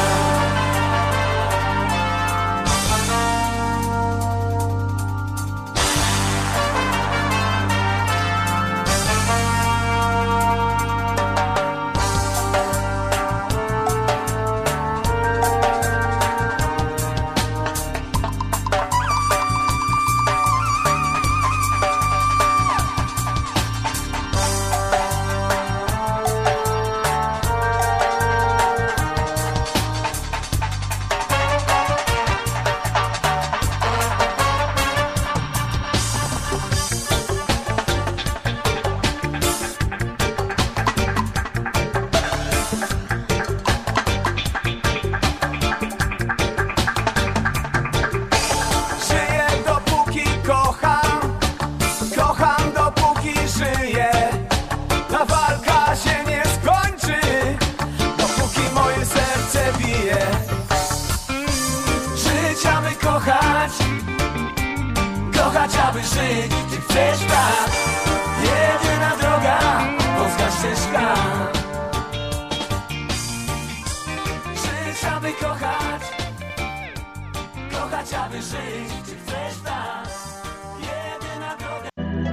Kochać, aby żyć. Czy chcesz tak? Jedyna droga, wąska ścieżka. Żyć, aby kochać, kochać, aby żyć. Czy chcesz tak? Jedyna droga.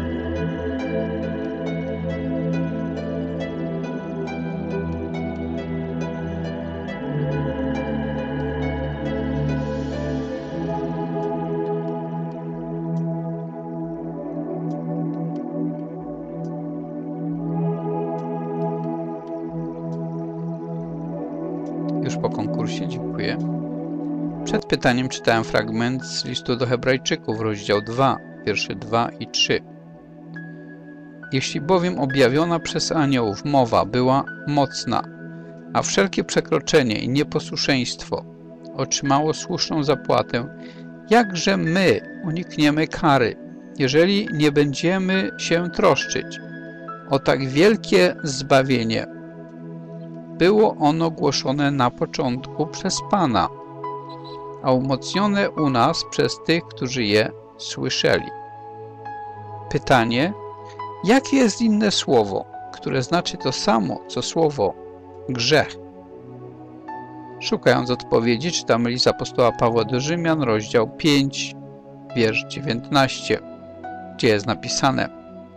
Już po konkursie, dziękuję. Przed pytaniem czytałem fragment z listu do Hebrajczyków, rozdział 2, wiersze 2 i 3. Jeśli bowiem objawiona przez aniołów mowa była mocna, a wszelkie przekroczenie i nieposłuszeństwo otrzymało słuszną zapłatę, jakże my unikniemy kary, jeżeli nie będziemy się troszczyć o tak wielkie zbawienie? Było ono głoszone na początku przez Pana, a umocnione u nas przez tych, którzy je słyszeli. Pytanie, jakie jest inne słowo, które znaczy to samo, co słowo grzech? Szukając odpowiedzi, czytamy list apostoła Pawła do Rzymian, rozdział 5, wiersz 19, gdzie jest napisane: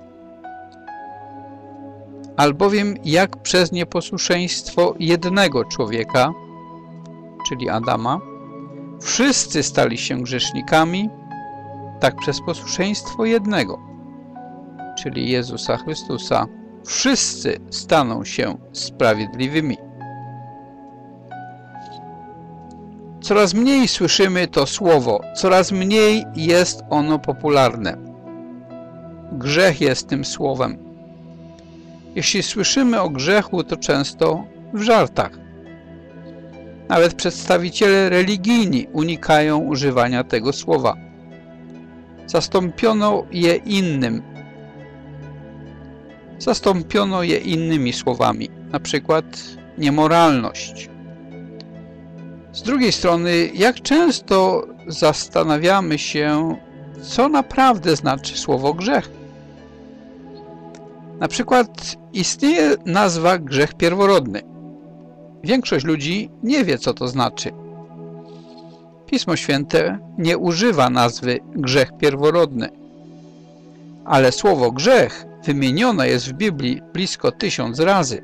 albowiem jak przez nieposłuszeństwo jednego człowieka, czyli Adama, wszyscy stali się grzesznikami, tak przez posłuszeństwo jednego, czyli Jezusa Chrystusa, wszyscy staną się sprawiedliwymi. Coraz mniej słyszymy to słowo, coraz mniej jest ono popularne. Grzech jest tym słowem. Jeśli słyszymy o grzechu, to często w żartach. Nawet przedstawiciele religijni unikają używania tego słowa. Zastąpiono je innymi słowami, na przykład niemoralność. Z drugiej strony, jak często zastanawiamy się, co naprawdę znaczy słowo grzech? Na przykład istnieje nazwa grzech pierworodny. Większość ludzi nie wie, co to znaczy. Pismo Święte nie używa nazwy grzech pierworodny, ale słowo grzech wymienione jest w Biblii blisko 1000 razy.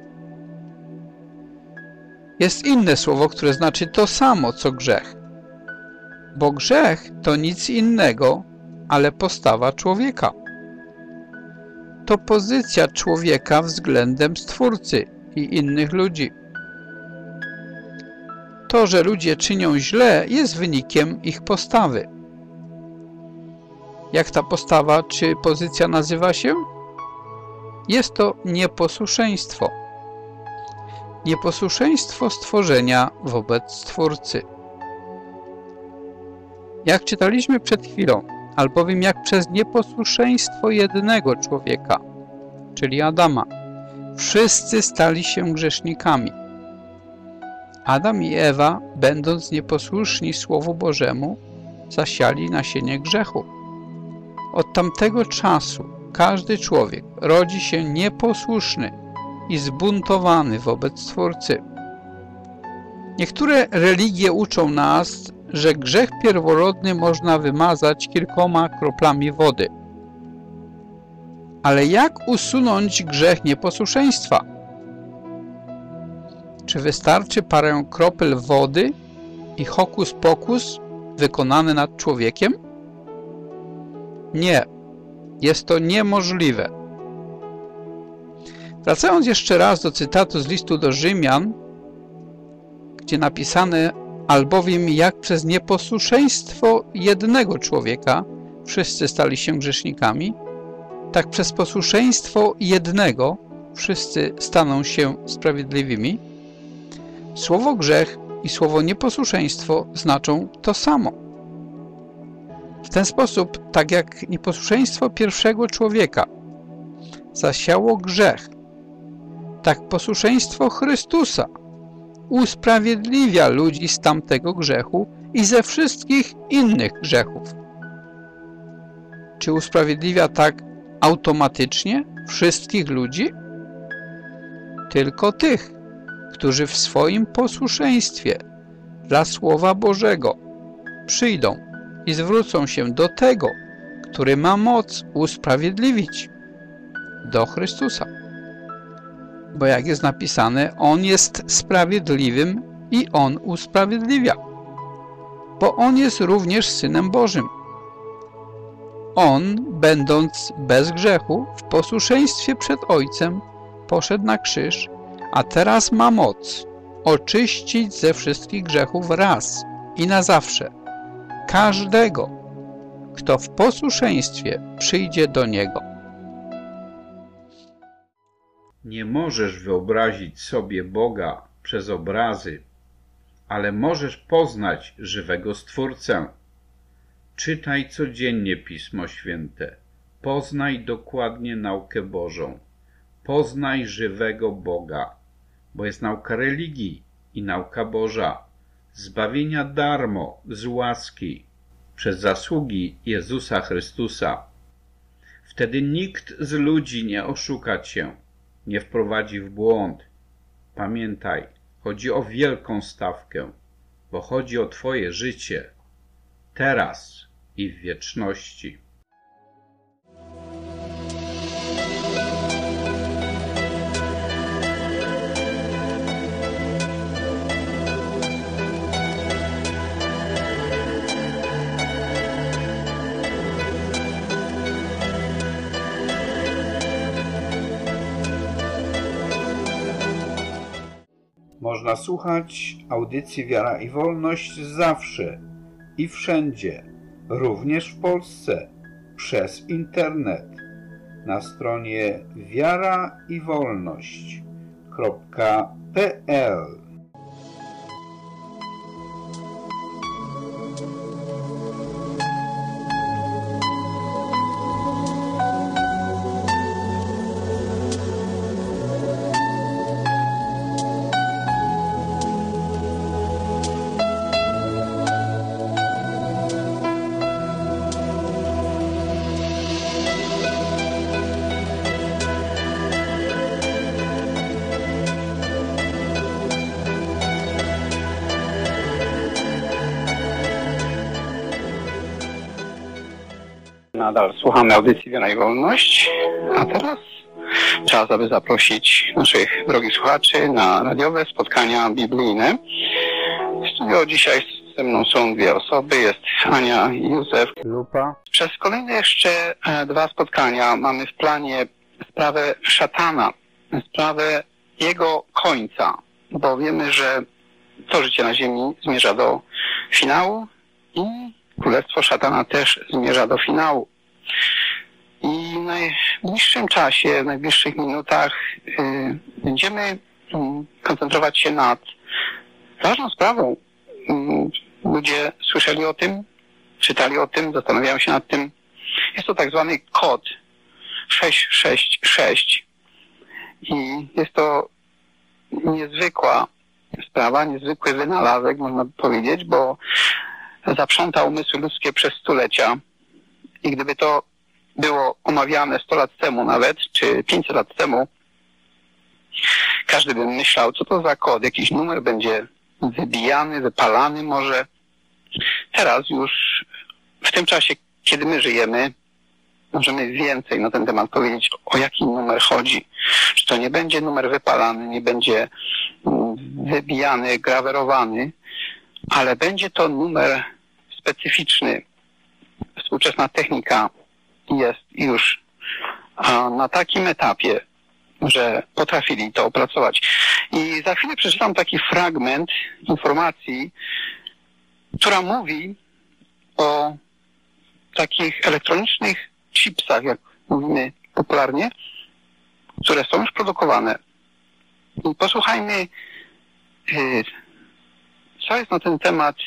Jest inne słowo, które znaczy to samo, co grzech. Bo grzech to nic innego, ale postawa człowieka. To pozycja człowieka względem Stwórcy i innych ludzi. To, że ludzie czynią źle, jest wynikiem ich postawy. Jak ta postawa czy pozycja nazywa się? Jest to nieposłuszeństwo. Nieposłuszeństwo stworzenia wobec Stwórcy. Jak czytaliśmy przed chwilą, albowiem jak przez nieposłuszeństwo jednego człowieka, czyli Adama, wszyscy stali się grzesznikami. Adam i Ewa, będąc nieposłuszni Słowu Bożemu, zasiali nasienie grzechu. Od tamtego czasu każdy człowiek rodzi się nieposłuszny i zbuntowany wobec Stwórcy. Niektóre religie uczą nas, że grzech pierworodny można wymazać kilkoma kroplami wody. Ale jak usunąć grzech nieposłuszeństwa? Czy wystarczy parę kropel wody i hokus pokus wykonany nad człowiekiem? Nie, jest to niemożliwe. Wracając jeszcze raz do cytatu z listu do Rzymian, gdzie napisane, albowiem jak przez nieposłuszeństwo jednego człowieka wszyscy stali się grzesznikami, tak przez posłuszeństwo jednego wszyscy staną się sprawiedliwymi. Słowo grzech i słowo nieposłuszeństwo znaczą to samo. W ten sposób, tak jak nieposłuszeństwo pierwszego człowieka zasiało grzech, tak posłuszeństwo Chrystusa usprawiedliwia ludzi z tamtego grzechu i ze wszystkich innych grzechów. Czy usprawiedliwia tak automatycznie wszystkich ludzi? Tylko tych, którzy w swoim posłuszeństwie dla Słowa Bożego przyjdą i zwrócą się do tego, który ma moc usprawiedliwić, do Chrystusa. Bo jak jest napisane, On jest sprawiedliwym i On usprawiedliwia, bo On jest również Synem Bożym. On, będąc bez grzechu, w posłuszeństwie przed Ojcem, poszedł na krzyż, a teraz ma moc oczyścić ze wszystkich grzechów raz i na zawsze każdego, kto w posłuszeństwie przyjdzie do Niego. Nie możesz wyobrazić sobie Boga przez obrazy, ale możesz poznać żywego Stwórcę. Czytaj codziennie Pismo Święte. Poznaj dokładnie naukę Bożą. Poznaj żywego Boga, bo jest nauka religii i nauka Boża, zbawienia darmo, z łaski, przez zasługi Jezusa Chrystusa. Wtedy nikt z ludzi nie oszuka cię, nie wprowadzi w błąd. Pamiętaj, chodzi o wielką stawkę, bo chodzi o twoje życie, teraz i w wieczności. Można słuchać audycji Wiara i Wolność zawsze i wszędzie, również w Polsce, przez internet na stronie wiaraiwolność.pl. Nadal słuchamy audycji Wiara i Wolność, a teraz czas, aby zaprosić naszych drogich słuchaczy na radiowe spotkania biblijne. W studio dzisiaj ze mną są dwie osoby, jest Ania i Józef. Lupa. Przez kolejne jeszcze dwa spotkania mamy w planie sprawę szatana, sprawę jego końca, bo wiemy, że to życie na ziemi zmierza do finału i królestwo szatana też zmierza do finału. I w najbliższym czasie, w najbliższych minutach będziemy koncentrować się nad ważną sprawą. Ludzie słyszeli o tym, czytali o tym, zastanawiają się nad tym. Jest to tak zwany kod 666 i jest to niezwykła sprawa, niezwykły wynalazek, można by powiedzieć, bo zaprząta umysły ludzkie przez stulecia i gdyby to było omawiane 100 lat temu nawet, czy 500 lat temu, każdy by myślał, co to za kod, jakiś numer będzie wybijany, wypalany może. Teraz już w tym czasie, kiedy my żyjemy, możemy więcej na ten temat powiedzieć, o jaki numer chodzi. Że to nie będzie numer wypalany, nie będzie wybijany, grawerowany, ale będzie to numer specyficzny. Współczesna technika jest już na takim etapie, że potrafili to opracować. I za chwilę przeczytam taki fragment informacji, która mówi o takich elektronicznych chipsach, jak mówimy popularnie, które są już produkowane. I posłuchajmy, co jest na ten temat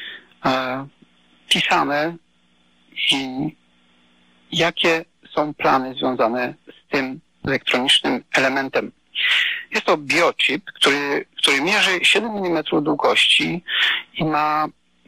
pisane i jakie są plany związane z tym elektronicznym elementem. Jest to biochip, który mierzy 7 mm długości i ma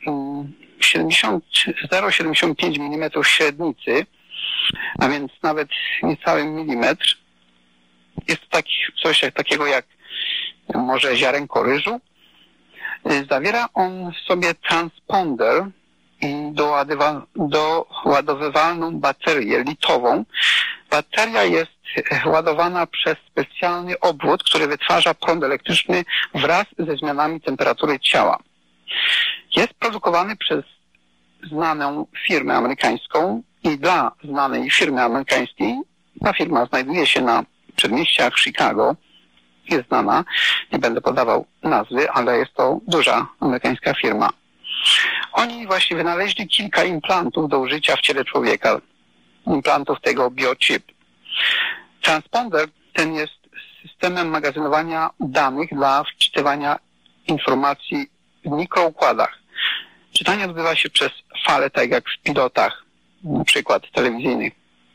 0,75 mm średnicy, a więc nawet niecały milimetr. Jest to coś takiego jak może ziarenko ryżu. Zawiera on w sobie transponder i doładowywalną baterię litową. Bateria jest ładowana przez specjalny obwód, który wytwarza prąd elektryczny wraz ze zmianami temperatury ciała. Jest produkowany przez znaną firmę amerykańską i dla znanej firmy amerykańskiej. Ta firma znajduje się na przedmieściach Chicago. Jest znana, nie będę podawał nazwy, ale jest to duża amerykańska firma. Oni właśnie wynaleźli kilka implantów do użycia w ciele człowieka. Implantów tego biochip. Transponder ten jest systemem magazynowania danych dla wczytywania informacji w mikroukładach. Czytanie odbywa się przez fale, tak jak w pilotach, na przykład telewizyjnych.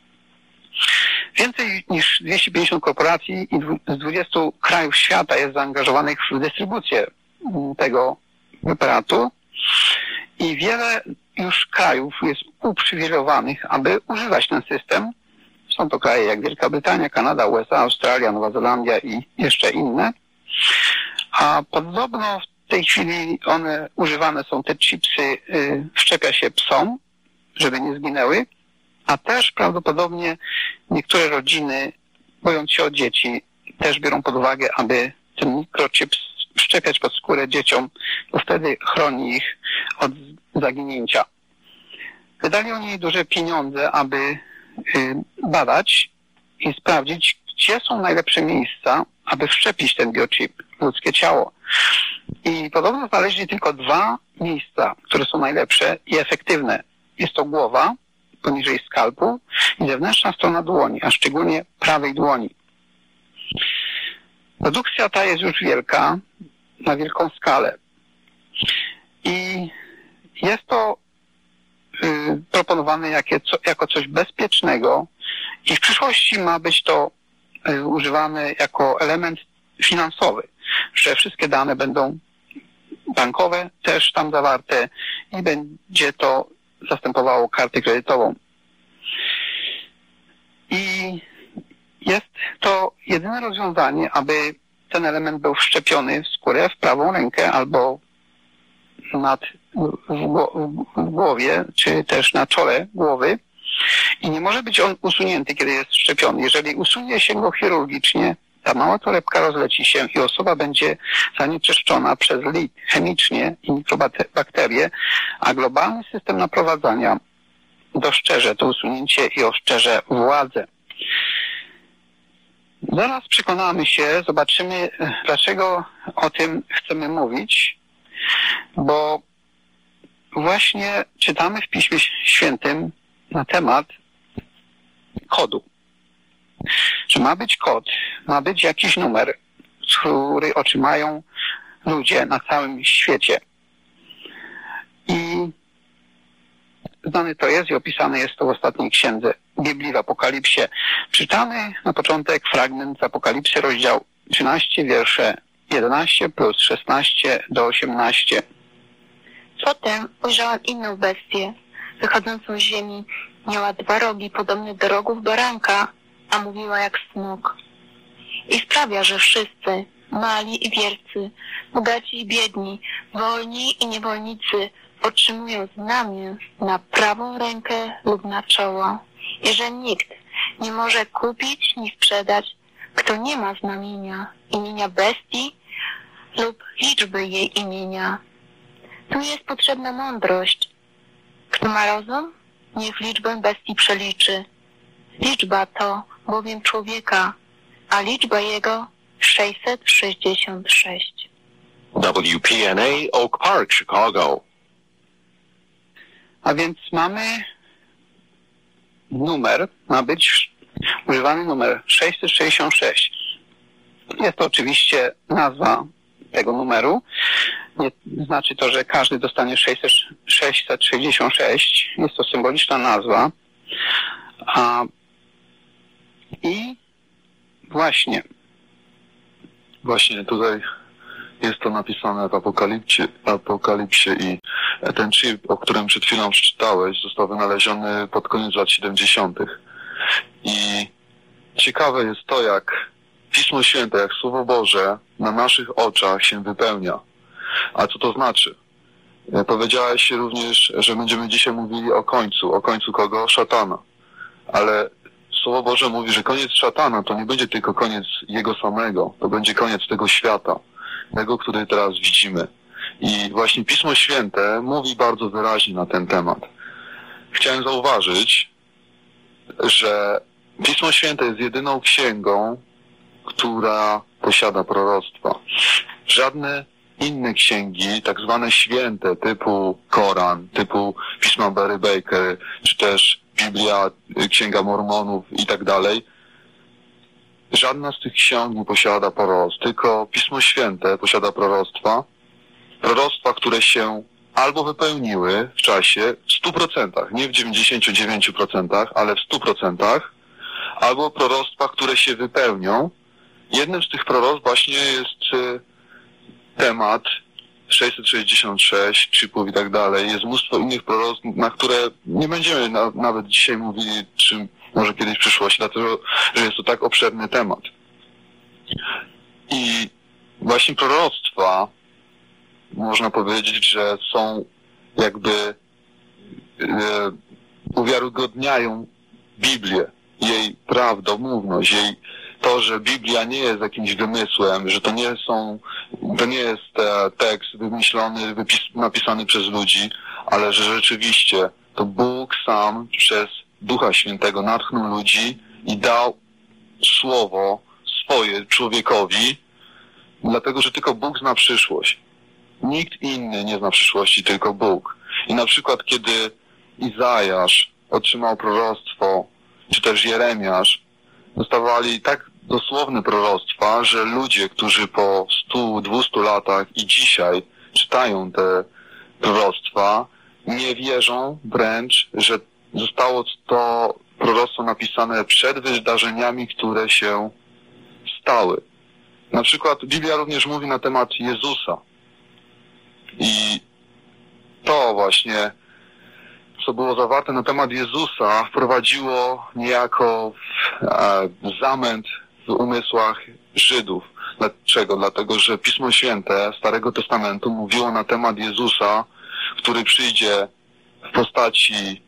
Więcej niż 250 korporacji z 20 krajów świata jest zaangażowanych w dystrybucję tego preparatu i wiele już krajów jest uprzywilejowanych, aby używać ten system. Są to kraje jak Wielka Brytania, Kanada, USA, Australia, Nowa Zelandia i jeszcze inne. A podobno w tej chwili one używane są, te chipsy wszczepia się psom, żeby nie zginęły, a też prawdopodobnie niektóre rodziny, bojąc się o dzieci, też biorą pod uwagę, aby ten mikrochip wszczepiać pod skórę dzieciom, bo wtedy chroni ich od zaginięcia. Wydali oni duże pieniądze, aby badać i sprawdzić, gdzie są najlepsze miejsca, aby wszczepić ten biochip w ludzkie ciało. I podobno znaleźli tylko 2 miejsca, które są najlepsze i efektywne. Jest to głowa, poniżej skalpu i zewnętrzna strona dłoni, a szczególnie prawej dłoni. Produkcja ta jest już wielka, na wielką skalę. I jest to proponowane jako coś bezpiecznego i w przyszłości ma być to używane jako element finansowy, że wszystkie dane będą bankowe też tam zawarte i będzie to zastępowało kartę kredytową. I jest to jedyne rozwiązanie, aby ten element był wszczepiony w skórę, w prawą rękę albo w głowie, czy też na czole głowy i nie może być on usunięty, kiedy jest wszczepiony. Jeżeli usunie się go chirurgicznie, ta mała torebka rozleci się i osoba będzie zanieczyszczona przez lid chemicznie i mikrobakterie, a globalny system naprowadzania dostrzeże to usunięcie i ostrzeże władzę. Zaraz przekonamy się, zobaczymy, dlaczego o tym chcemy mówić, bo właśnie czytamy w Piśmie Świętym na temat kodu. Że ma być kod, ma być jakiś numer, który otrzymają ludzie na całym świecie. I znane to jest i opisane jest to w ostatniej księdze Biblii, w Apokalipsie. Czytamy na początek fragment z Apokalipsy, rozdział 13, wiersze 11 plus 16 do 18. Potem ujrzałam inną bestię, wychodzącą z ziemi. Miała 2 rogi podobne do rogów baranka, a mówiła jak smok. I sprawia, że wszyscy, mali i wielcy, bogaci i biedni, wolni i niewolnicy, otrzymują znamię na prawą rękę lub na czoło. I że nikt nie może kupić ni sprzedać, kto nie ma imienia bestii lub liczby jej imienia. Tu jest potrzebna mądrość. Kto ma rozum, niech liczbę bestii przeliczy. Liczba to bowiem człowieka, a liczba jego 666. WPNA Oak Park, Chicago. A więc mamy numer, ma być używany numer 666. Jest to oczywiście nazwa tego numeru. Nie znaczy to, że każdy dostanie 666. Jest to symboliczna nazwa. I właśnie tutaj jest to napisane w Apokalipsie i ten chip, o którym przed chwilą przeczytałeś, został wynaleziony pod koniec lat 70. I ciekawe jest to, jak Pismo Święte, jak Słowo Boże na naszych oczach się wypełnia. A co to znaczy? Powiedziałeś również, że będziemy dzisiaj mówili o końcu. O końcu kogo? Szatana. Ale Słowo Boże mówi, że koniec szatana to nie będzie tylko koniec jego samego, to będzie koniec tego świata, tego, który teraz widzimy. I właśnie Pismo Święte mówi bardzo wyraźnie na ten temat. Chciałem zauważyć, że Pismo Święte jest jedyną księgą, która posiada proroctwa. Żadne inne księgi, tak zwane święte, typu Koran, typu Pisma Barry Baker, czy też Biblia, Księga Mormonów i tak dalej, żadna z tych ksiąg nie posiada proroctw, tylko Pismo Święte posiada proroctwa, które się albo wypełniły w czasie w 100%, nie w 99%, ale w 100%, albo proroctwa, które się wypełnią. Jednym z tych proroctw właśnie jest temat 666, chipów i tak dalej. Jest mnóstwo innych proroctw, na które nie będziemy nawet dzisiaj mówili, czy może kiedyś w przyszłości, dlatego, że jest to tak obszerny temat. I właśnie proroctwa, można powiedzieć, że są jakby uwiarygodniają Biblię, jej prawdomówność, jej to, że Biblia nie jest jakimś wymysłem, że to nie jest tekst wymyślony, napisany przez ludzi, ale że rzeczywiście to Bóg sam przez Ducha Świętego natchnął ludzi i dał słowo swoje człowiekowi, dlatego że tylko Bóg zna przyszłość. Nikt inny nie zna przyszłości, tylko Bóg. I na przykład kiedy Izajasz otrzymał proroctwo, czy też Jeremiasz, dostawali tak dosłowne proroctwa, że ludzie, którzy po 100-200 latach i dzisiaj czytają te proroctwa, nie wierzą wręcz, że zostało to proroctwo napisane przed wydarzeniami, które się stały. Na przykład Biblia również mówi na temat Jezusa. I to właśnie, co było zawarte na temat Jezusa, wprowadziło niejako zamęt w umysłach Żydów. Dlaczego? Dlatego, że Pismo Święte Starego Testamentu mówiło na temat Jezusa, który przyjdzie w postaci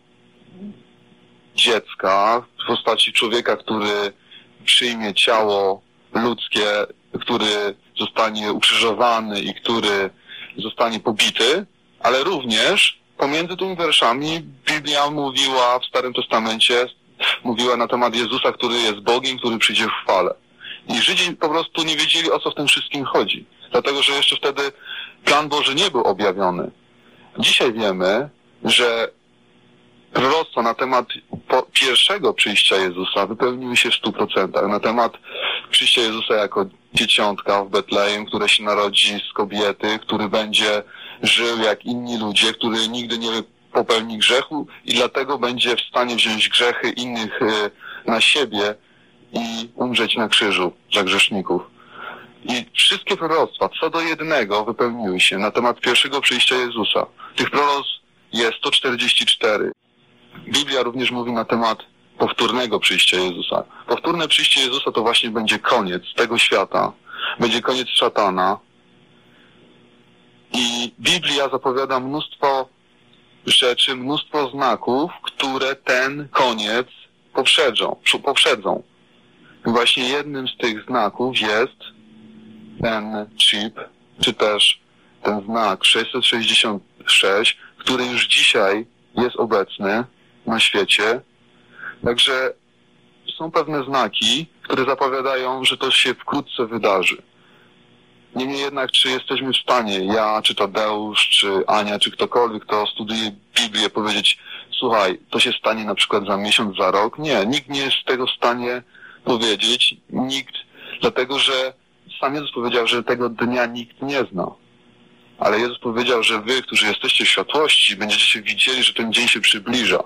dziecka, w postaci człowieka, który przyjmie ciało ludzkie, który zostanie ukrzyżowany i który zostanie pobity, ale również pomiędzy tymi werszami Biblia mówiła w Starym Testamencie, mówiła na temat Jezusa, który jest Bogiem, który przyjdzie w chwale. I Żydzi po prostu nie wiedzieli, o co w tym wszystkim chodzi. Dlatego, że jeszcze wtedy plan Boży nie był objawiony. Dzisiaj wiemy, że proroctwa na temat pierwszego przyjścia Jezusa wypełniły się w 100%. Na temat przyjścia Jezusa jako dzieciątka w Betlejem, które się narodzi z kobiety, który będzie żył jak inni ludzie, który nigdy nie popełni grzechu i dlatego będzie w stanie wziąć grzechy innych na siebie i umrzeć na krzyżu za grzeszników. I wszystkie proroctwa, co do jednego, wypełniły się na temat pierwszego przyjścia Jezusa. Tych proroctw jest 144. Biblia również mówi na temat powtórnego przyjścia Jezusa. Powtórne przyjście Jezusa to właśnie będzie koniec tego świata. Będzie koniec szatana. I Biblia zapowiada mnóstwo rzeczy, mnóstwo znaków, które ten koniec poprzedzą. I właśnie jednym z tych znaków jest ten chip, czy też ten znak 666, który już dzisiaj jest obecny na świecie. Także są pewne znaki, które zapowiadają, że to się wkrótce wydarzy. Niemniej jednak, czy jesteśmy w stanie, ja, czy Tadeusz, czy Ania, czy ktokolwiek, kto studiuje Biblię, powiedzieć, słuchaj, to się stanie na przykład za miesiąc, za rok? Nie, nikt nie jest tego w stanie powiedzieć. Nikt, dlatego że sam Jezus powiedział, że tego dnia nikt nie zna. Ale Jezus powiedział, że wy, którzy jesteście w światłości, będziecie się widzieli, że ten dzień się przybliża.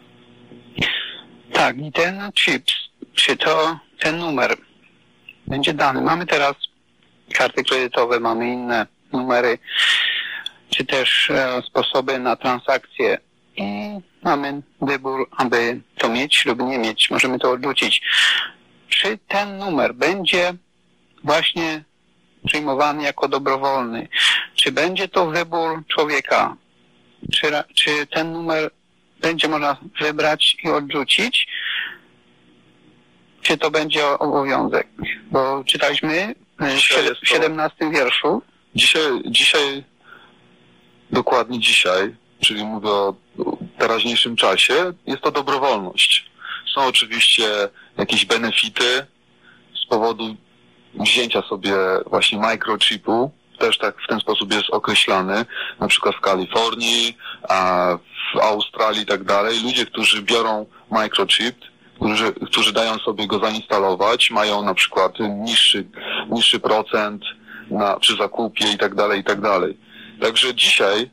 Tak, i ten chip, czy to ten numer będzie dany. Mamy teraz karty kredytowe, mamy inne numery, czy też sposoby na transakcje i mamy wybór, aby to mieć lub nie mieć. Możemy to odrzucić. Czy ten numer będzie właśnie przyjmowany jako dobrowolny? Czy będzie to wybór człowieka? Czy ten numer będzie można wybrać i odrzucić? Czy to będzie obowiązek? Bo czytaliśmy w 17 wierszu. Dzisiaj, dokładnie dzisiaj, czyli mówię o teraźniejszym czasie, jest to dobrowolność. Są oczywiście jakieś benefity z powodu wzięcia sobie właśnie microchipu, też tak w ten sposób jest określany, na przykład w Kalifornii, a w Australii i tak dalej. Ludzie, którzy biorą microchip, którzy dają sobie go zainstalować, mają na przykład niższy procent przy zakupie i tak dalej, i tak dalej. Także dzisiaj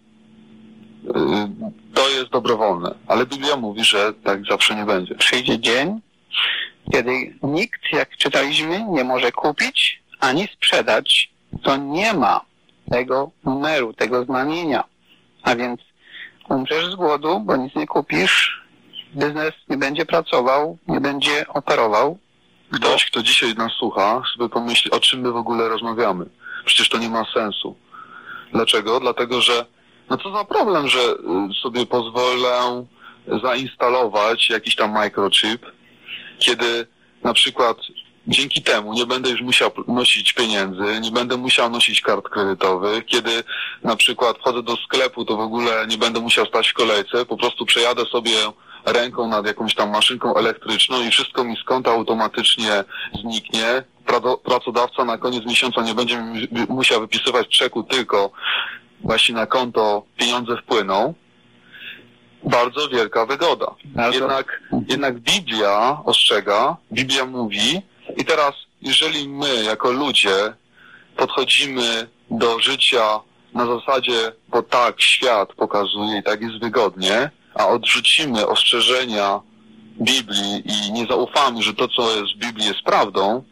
to jest dobrowolne, ale Biblia mówi, że tak zawsze nie będzie. Przyjdzie dzień, kiedy nikt, jak czytaliśmy, nie może kupić ani sprzedać, to nie ma tego numeru, tego znamienia. A więc umrzesz z głodu, bo nic nie kupisz, biznes nie będzie pracował, nie będzie operował. Ktoś, kto dzisiaj nas słucha, sobie pomyśli, o czym my w ogóle rozmawiamy. Przecież to nie ma sensu. Dlaczego? Dlatego, że no co za problem, że sobie pozwolę zainstalować jakiś tam microchip, kiedy na przykład dzięki temu nie będę już musiał nosić pieniędzy, nie będę musiał nosić kart kredytowych, kiedy na przykład wchodzę do sklepu, to w ogóle nie będę musiał stać w kolejce, po prostu przejadę sobie ręką nad jakąś tam maszynką elektryczną i wszystko mi z konta automatycznie zniknie. Pracodawca na koniec miesiąca nie będzie musiał wypisywać czeku, tylko właśnie na konto pieniądze wpłyną. Bardzo wielka wygoda. Jednak Biblia ostrzega, Biblia mówi i teraz jeżeli my jako ludzie podchodzimy do życia na zasadzie, bo tak świat pokazuje i tak jest wygodnie, a odrzucimy ostrzeżenia Biblii i nie zaufamy, że to, co jest w Biblii, jest prawdą,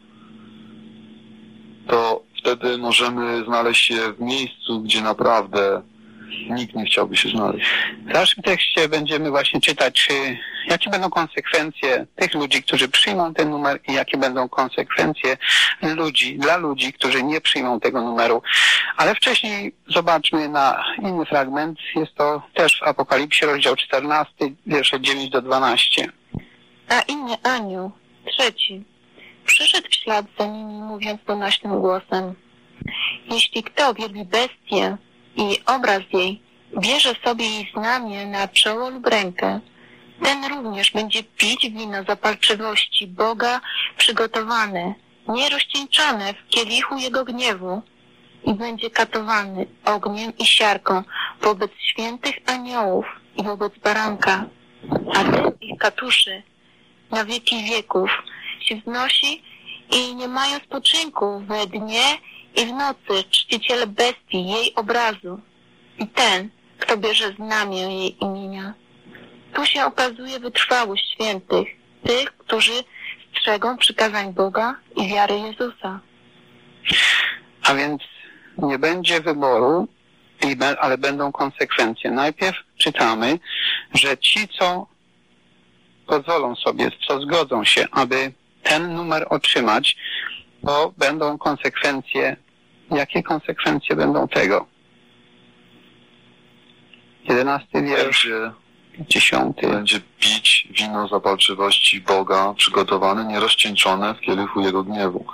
to wtedy możemy znaleźć się w miejscu, gdzie naprawdę nikt nie chciałby się znaleźć. W dalszym tekście będziemy właśnie czytać, jakie będą konsekwencje tych ludzi, którzy przyjmą ten numer i jakie będą konsekwencje dla ludzi, którzy nie przyjmą tego numeru. Ale wcześniej zobaczmy na inny fragment. Jest to też w Apokalipsie, rozdział 14, wiersze 9 do 12. A inny anioł, trzeci, przyszedł w ślad za nimi, mówiąc donośnym głosem: jeśli kto wielbi bestię i obraz jej, bierze sobie jej znamię na czoło lub rękę, ten również będzie pić wino zapalczywości Boga przygotowane, nierozcieńczone w kielichu jego gniewu i będzie katowany ogniem i siarką wobec świętych aniołów i wobec baranka, a ten ich katuszy na wieki wieków się wznosi i nie mają spoczynku we dnie i w nocy czciciele bestii jej obrazu i ten, kto bierze znamię jej imienia. Tu się okazuje wytrwałość świętych, tych, którzy strzegą przykazań Boga i wiary Jezusa. A więc nie będzie wyboru, ale będą konsekwencje. Najpierw czytamy, że ci, co pozwolą sobie, co zgodzą się, aby ten numer otrzymać, to będą konsekwencje. Jakie konsekwencje będą tego? 11 wiersz, 10. Będzie pić wino zapalczywości Boga przygotowane, nierozcieńczone w kielichu jego gniewu.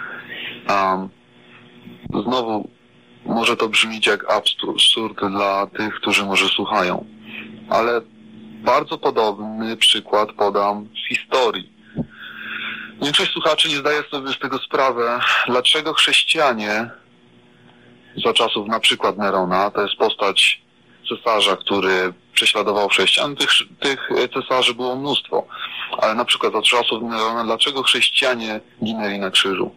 Znowu może to brzmieć jak absurd dla tych, którzy może słuchają, ale bardzo podobny przykład podam z historii. Większość słuchaczy nie zdaje sobie z tego sprawy, dlaczego chrześcijanie za czasów na przykład Nerona, to jest postać cesarza, który prześladował chrześcijan, tych cesarzy było mnóstwo, ale na przykład za czasów Nerona, dlaczego chrześcijanie ginęli na krzyżu?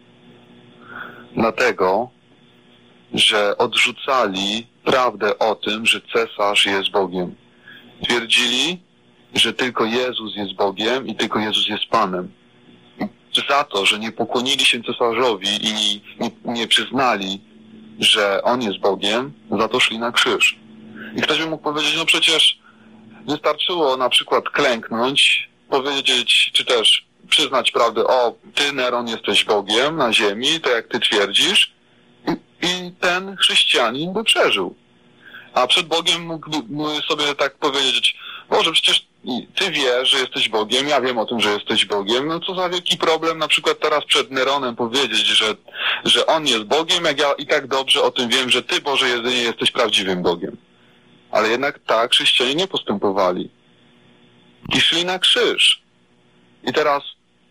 Dlatego, że odrzucali prawdę o tym, że cesarz jest Bogiem. Twierdzili, że tylko Jezus jest Bogiem i tylko Jezus jest Panem. Za to, że nie pokłonili się cesarzowi i nie przyznali, że On jest Bogiem, za to szli na krzyż. I ktoś by mógł powiedzieć, no przecież wystarczyło na przykład klęknąć, powiedzieć, czy też przyznać prawdę, o, ty Neron jesteś Bogiem na ziemi, to jak ty twierdzisz, i ten chrześcijanin by przeżył. A przed Bogiem mógłby sobie tak powiedzieć, Boże, przecież ty wiesz, że jesteś Bogiem, ja wiem o tym, że jesteś Bogiem, no co za wielki problem na przykład teraz przed Neronem powiedzieć, że on jest Bogiem, jak ja i tak dobrze o tym wiem, że ty, Boże, jedynie jesteś prawdziwym Bogiem. Ale jednak tak chrześcijanie nie postępowali. I szli na krzyż. I teraz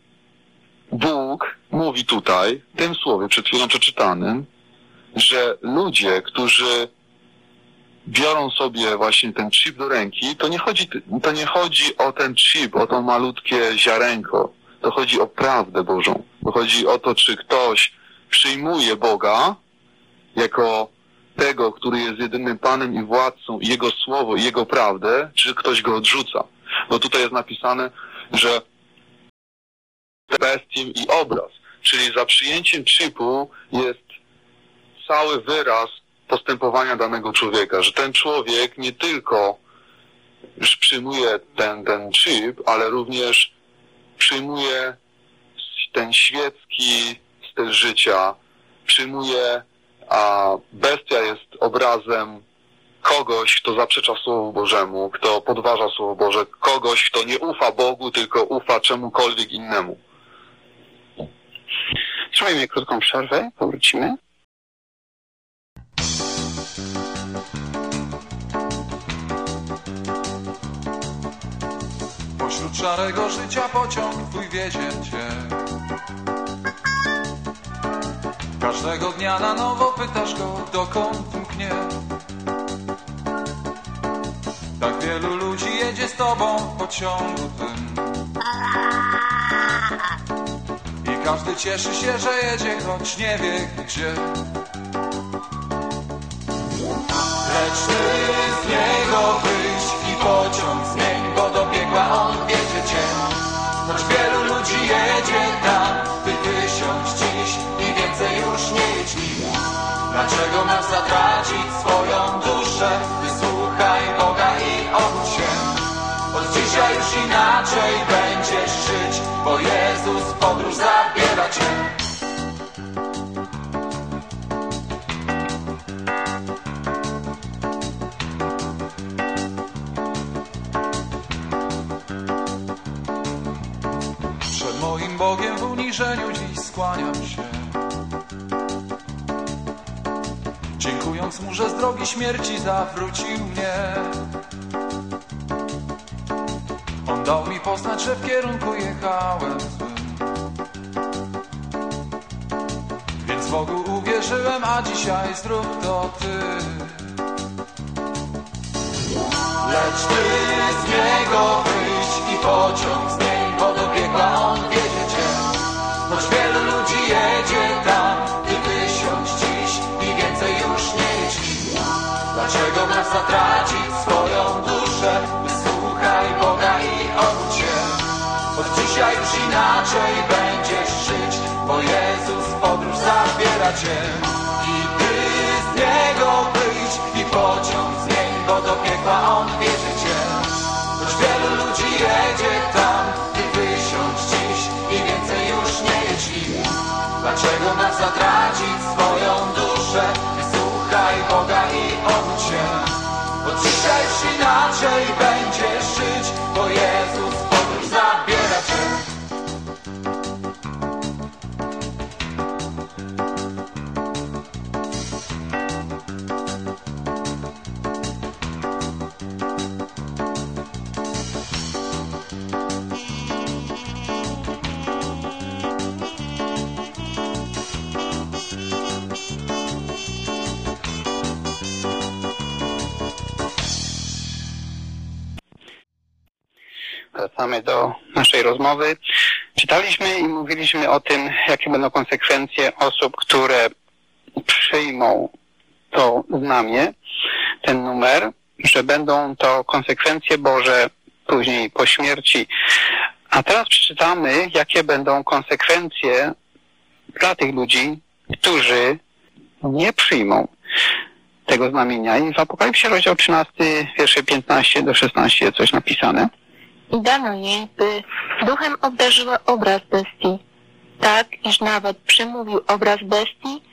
Bóg mówi tutaj, w tym słowie przed chwilą przeczytanym, że ludzie, którzy biorą sobie właśnie ten chip do ręki, to nie chodzi o ten chip, o to malutkie ziarenko. To chodzi o prawdę Bożą. To chodzi o to, czy ktoś przyjmuje Boga jako tego, który jest jedynym Panem i Władcą, i Jego Słowo, i Jego prawdę, czy ktoś go odrzuca. Bo tutaj jest napisane, że bestię i obraz, czyli za przyjęciem chipu jest cały wyraz postępowania danego człowieka, że ten człowiek nie tylko już przyjmuje ten chip, ale również przyjmuje ten świecki styl życia, przyjmuje, a bestia jest obrazem kogoś, kto zaprzecza Słowu Bożemu, kto podważa Słowo Boże, kogoś, kto nie ufa Bogu, tylko ufa czemukolwiek innemu. Trzymajmy krótką przerwę, powrócimy. szarego życia pociąg twój wiezie cię. Każdego dnia na nowo pytasz go, dokąd mknie. Tak wielu ludzi jedzie z tobą w pociągu tym. I każdy cieszy się, że jedzie, choć nie wie gdzie. Lecz ty z niego wyjdź i pociąg zmień, bo do piekła on wiedzie cię. Choć wielu ludzi jedzie tam, by wysiąść dziś i więcej już nie jedź nim. Dlaczego masz zatracić swoją duszę? Wysłuchaj Boga i obudź się. Od dzisiaj już inaczej będziesz żyć, bo Jezus w podróż zabiera cię. Przed moim Bogiem w uniżeniu dziś skłaniam się, dziękując Mu, że z drogi śmierci zawrócił mnie. On dał mi poznać, że w kierunku jechałem złym, więc Bogu uwierzyłem, a dzisiaj zrób to Ty. Lecz Ty z niego wyjdź i pociąg zmień, bo do piekła on wiedzie cię. Choć wielu ludzi jedzie tam, Ty wysiądź dziś i więcej już nie jedź nim. Dlaczego masz zatracić swoją duszę? Wysłuchaj Boga i obudź się. Od dzisiaj już inaczej będziesz żyć, bo Jezus w podróż zabiera cię. I Ty z niego wyjdź i pociąg zmień, bo do piekła on wiedzie cię. Choć wielu ludzi jedzie tam, Ty wysiądź dziś i więcej już nie jedź nim. Dlaczego masz zatracić swoją duszę? Wysłuchaj Boga i obudź się. Od dzisiaj już inaczej będziesz żyć, bo Jezus w podróż zabiera cię. Wracamy do naszej rozmowy. Czytaliśmy i mówiliśmy o tym, jakie będą konsekwencje osób, które przyjmą to znamię, ten numer, że będą to konsekwencje Boże później po śmierci. A teraz przeczytamy, jakie będą konsekwencje dla tych ludzi, którzy nie przyjmą tego znamienia. I w Apokalipsie rozdział 13, wiersze 15 do 16 jest coś napisane. I dano jej, by duchem obdarzyła obraz bestii, tak iż nawet przemówił obraz bestii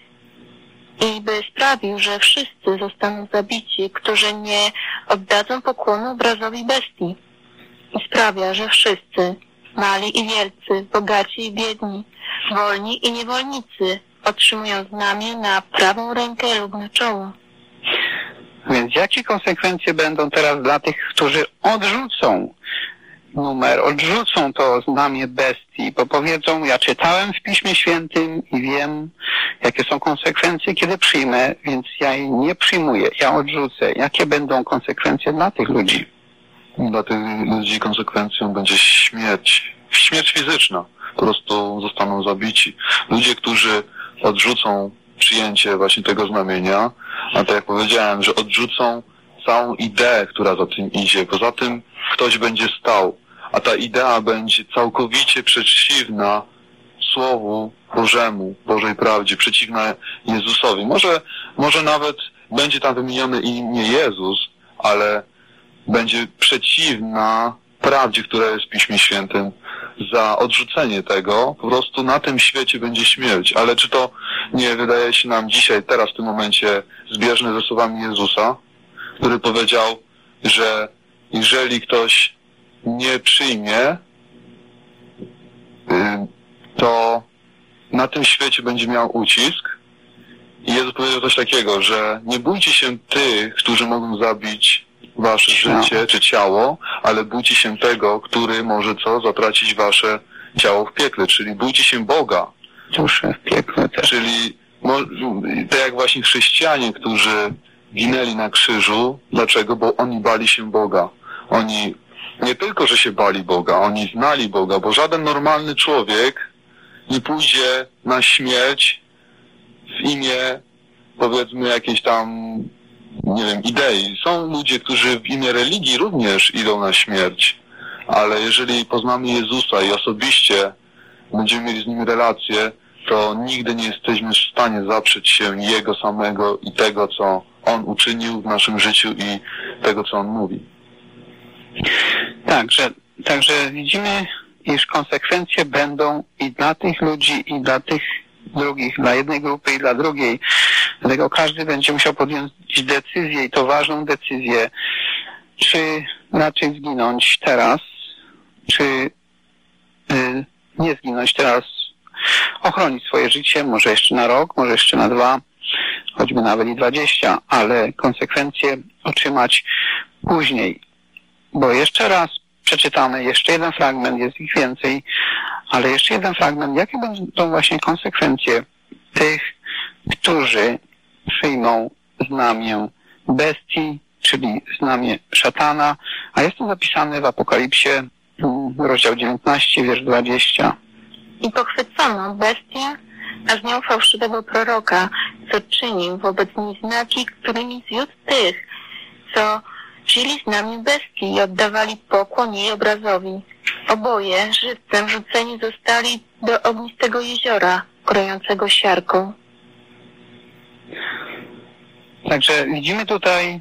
i by sprawił, że wszyscy zostaną zabici, którzy nie oddadzą pokłonu obrazowi bestii. I sprawia, że wszyscy, mali i wielcy, bogaci i biedni, wolni i niewolnicy, otrzymują znamię na prawą rękę lub na czoło. Więc jakie konsekwencje będą teraz dla tych, którzy odrzucą numer, odrzucą to znamię bestii, bo powiedzą, ja czytałem w Piśmie Świętym i wiem, jakie są konsekwencje, kiedy przyjmę, więc ja jej nie przyjmuję, ja odrzucę. Jakie będą konsekwencje dla tych ludzi? Dla tych ludzi konsekwencją będzie śmierć. Śmierć fizyczna. Po prostu zostaną zabici. Ludzie, którzy odrzucą przyjęcie właśnie tego znamienia, a tak jak powiedziałem, że odrzucą całą ideę, która za tym idzie. Poza tym ktoś będzie stał, a ta idea będzie całkowicie przeciwna Słowu Bożemu, Bożej prawdzie, przeciwna Jezusowi. Może nawet będzie tam wymienione imię Jezus, ale będzie przeciwna prawdzie, która jest w Piśmie Świętym. Za odrzucenie tego po prostu na tym świecie będzie śmierć. Ale czy to nie wydaje się nam dzisiaj, teraz w tym momencie zbieżne ze słowami Jezusa, który powiedział, że jeżeli ktoś nie przyjmie, to na tym świecie będzie miał ucisk. I Jezus powiedział coś takiego, że nie bójcie się tych, którzy mogą zabić wasze życie czy ciało, ale bójcie się tego, który może zatracić wasze ciało w piekle, czyli bójcie się Boga. Duszę w piekle też. Czyli tak jak właśnie chrześcijanie, którzy ginęli na krzyżu. Dlaczego? Bo oni bali się Boga. Oni nie tylko, że się bali Boga, oni znali Boga, bo żaden normalny człowiek nie pójdzie na śmierć w imię, powiedzmy, jakiejś tam, nie wiem, idei. Są ludzie, którzy w imię religii również idą na śmierć, ale jeżeli poznamy Jezusa i osobiście będziemy mieli z Nim relację, to nigdy nie jesteśmy w stanie zaprzeć się Jego samego i tego, co On uczynił w naszym życiu i tego, co On mówi. Także widzimy, iż konsekwencje będą i dla tych ludzi, i dla tych drugich, dla jednej grupy i dla drugiej. Dlatego każdy będzie musiał podjąć decyzję, i to ważną decyzję, czy raczej zginąć teraz, czy nie zginąć teraz, ochronić swoje życie, może jeszcze na rok, może jeszcze na 2, choćby nawet i 20, ale konsekwencje otrzymać później. Bo jeszcze raz przeczytamy, jeszcze jeden fragment, jest ich więcej, ale jeszcze jeden fragment, jakie będą właśnie konsekwencje tych, którzy przyjmą znamię bestii, czyli znamię szatana, a jest to zapisane w Apokalipsie, rozdział 19, wiersz 20. I pochwycono bestię, a z nią fałszywego proroka, co czynił wobec niej znaki, którymi zwiódł tych, co wzięli znamię bestii i oddawali pokłon jej obrazowi. Oboje żywcem rzuceni zostali do ognistego jeziora, krojącego siarką. Także widzimy tutaj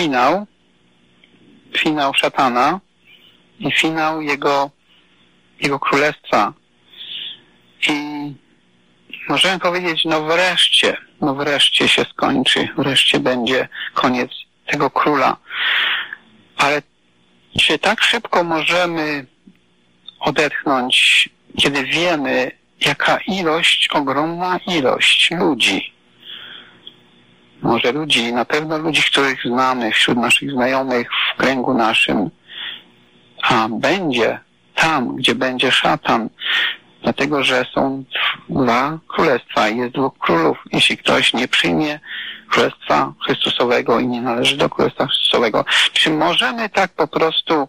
finał szatana i finał jego królestwa. I możemy powiedzieć, wreszcie się skończy, wreszcie będzie koniec tego króla. Ale czy tak szybko możemy odetchnąć, kiedy wiemy, jaka ogromna ilość ludzi, może ludzi, na pewno ludzi, których znamy wśród naszych znajomych, w kręgu naszym, a będzie tam, gdzie będzie szatan, dlatego, że są 2 królestwa i jest 2 królów. Jeśli ktoś nie przyjmie Królestwa Chrystusowego i nie należy do Królestwa Chrystusowego, czy możemy tak po prostu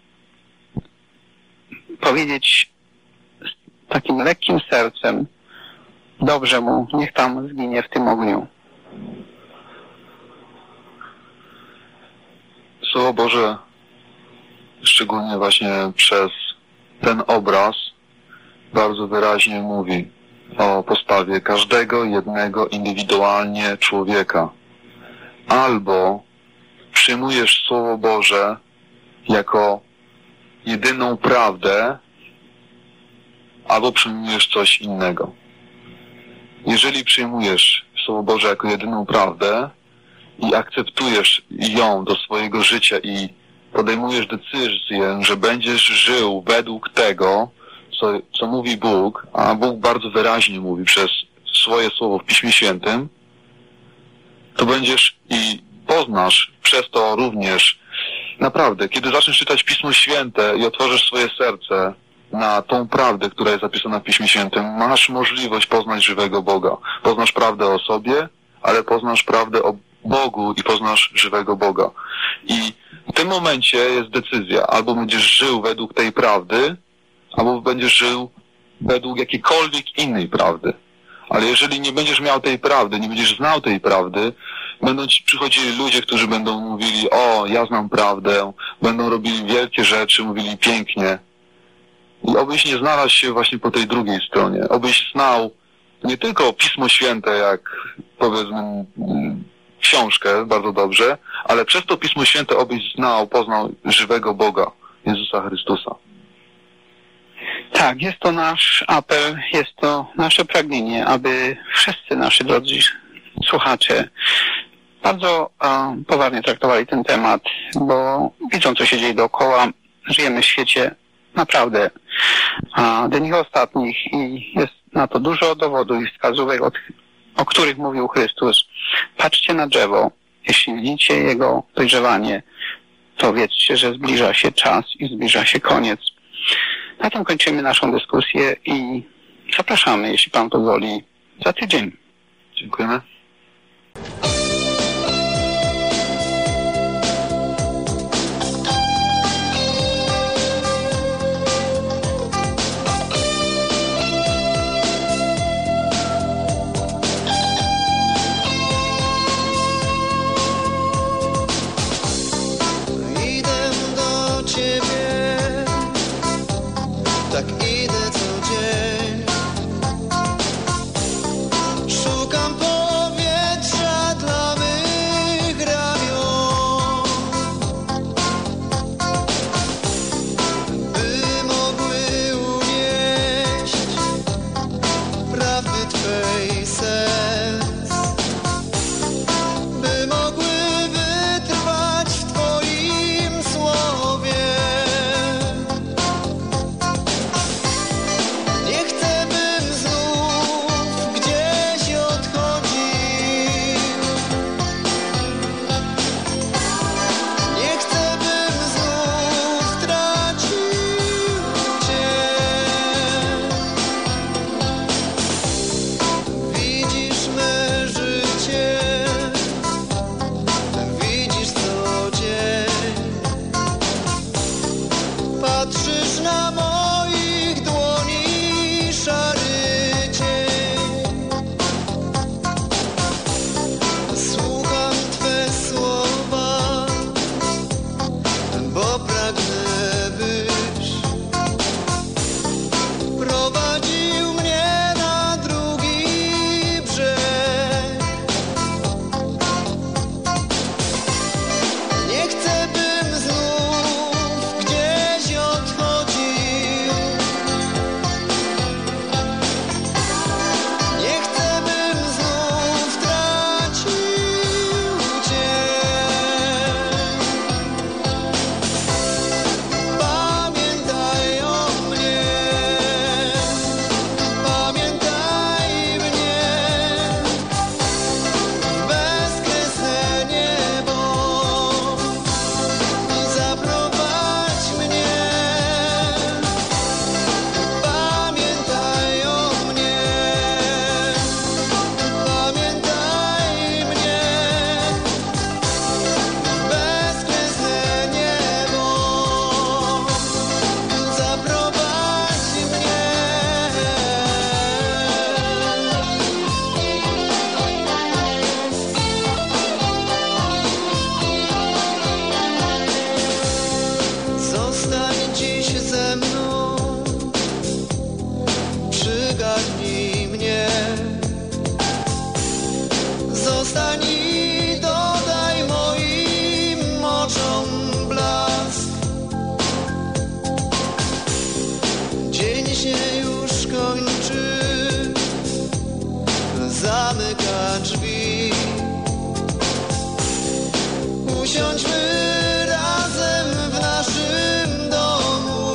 powiedzieć z takim lekkim sercem, dobrze mu, niech tam zginie w tym ogniu? Słowo Boże, szczególnie właśnie przez ten obraz, bardzo wyraźnie mówi o postawie każdego jednego indywidualnie człowieka. Albo przyjmujesz Słowo Boże jako jedyną prawdę, albo przyjmujesz coś innego. Jeżeli przyjmujesz Słowo Boże jako jedyną prawdę i akceptujesz ją do swojego życia i podejmujesz decyzję, że będziesz żył według tego, co mówi Bóg, a Bóg bardzo wyraźnie mówi przez swoje słowo w Piśmie Świętym, to będziesz i poznasz przez to również, naprawdę, kiedy zaczniesz czytać Pismo Święte i otworzysz swoje serce na tą prawdę, która jest zapisana w Piśmie Świętym, masz możliwość poznać żywego Boga. Poznasz prawdę o sobie, ale poznasz prawdę o Bogu i poznasz żywego Boga. I w tym momencie jest decyzja, albo będziesz żył według tej prawdy, albo będziesz żył według jakiejkolwiek innej prawdy. Ale jeżeli nie będziesz miał tej prawdy, nie będziesz znał tej prawdy, będą ci przychodzili ludzie, którzy będą mówili, o, ja znam prawdę, będą robili wielkie rzeczy, mówili pięknie. I obyś nie znalazł się właśnie po tej drugiej stronie. Obyś znał nie tylko Pismo Święte, jak powiedzmy książkę bardzo dobrze, ale przez to Pismo Święte obyś poznał żywego Boga, Jezusa Chrystusa. Tak, jest to nasz apel, jest to nasze pragnienie, aby wszyscy nasi drodzy słuchacze bardzo poważnie traktowali ten temat, bo widzą, co się dzieje dookoła. Żyjemy w świecie naprawdę dni ostatnich i jest na to dużo dowodów i wskazówek, o których mówił Chrystus. Patrzcie na drzewo. Jeśli widzicie jego dojrzewanie, to wiedzcie, że zbliża się czas i zbliża się koniec. Na tym kończymy naszą dyskusję i zapraszamy, jeśli Pan pozwoli, za tydzień. Dziękujemy. Tak idę co dzień. Szukam powietrza dla mych ramion, by mogły unieść prawdy Twej sens, by mogły wytrwać w Twoim słowie. Nie chcę, bym znów gdzieś odchodził. Nie chcę, bym znów tracił Cię. Widzisz me życie, widzisz co dzień. Patrzysz na moich dłoni szary cień. Słucham Twe słowa, bo pragnę, byś prowadził mnie na drugi brzeg. Nie chcę, bym znów gdzieś odchodził. Nie chcę, bym znów tracił Cię. Pamiętaj o mnie, pamiętaj mnie, w bezkresne niebo zaprowadź mnie. Pamiętaj o mnie, pamiętaj mnie, w bezkresne niebo zaprowadź mnie. Zostań dziś ze mną, przygarnij mnie. Zostań i dodaj moim oczom blask. Dzień się już kończy, zamyka drzwi. Usiądźmy razem w naszym domu.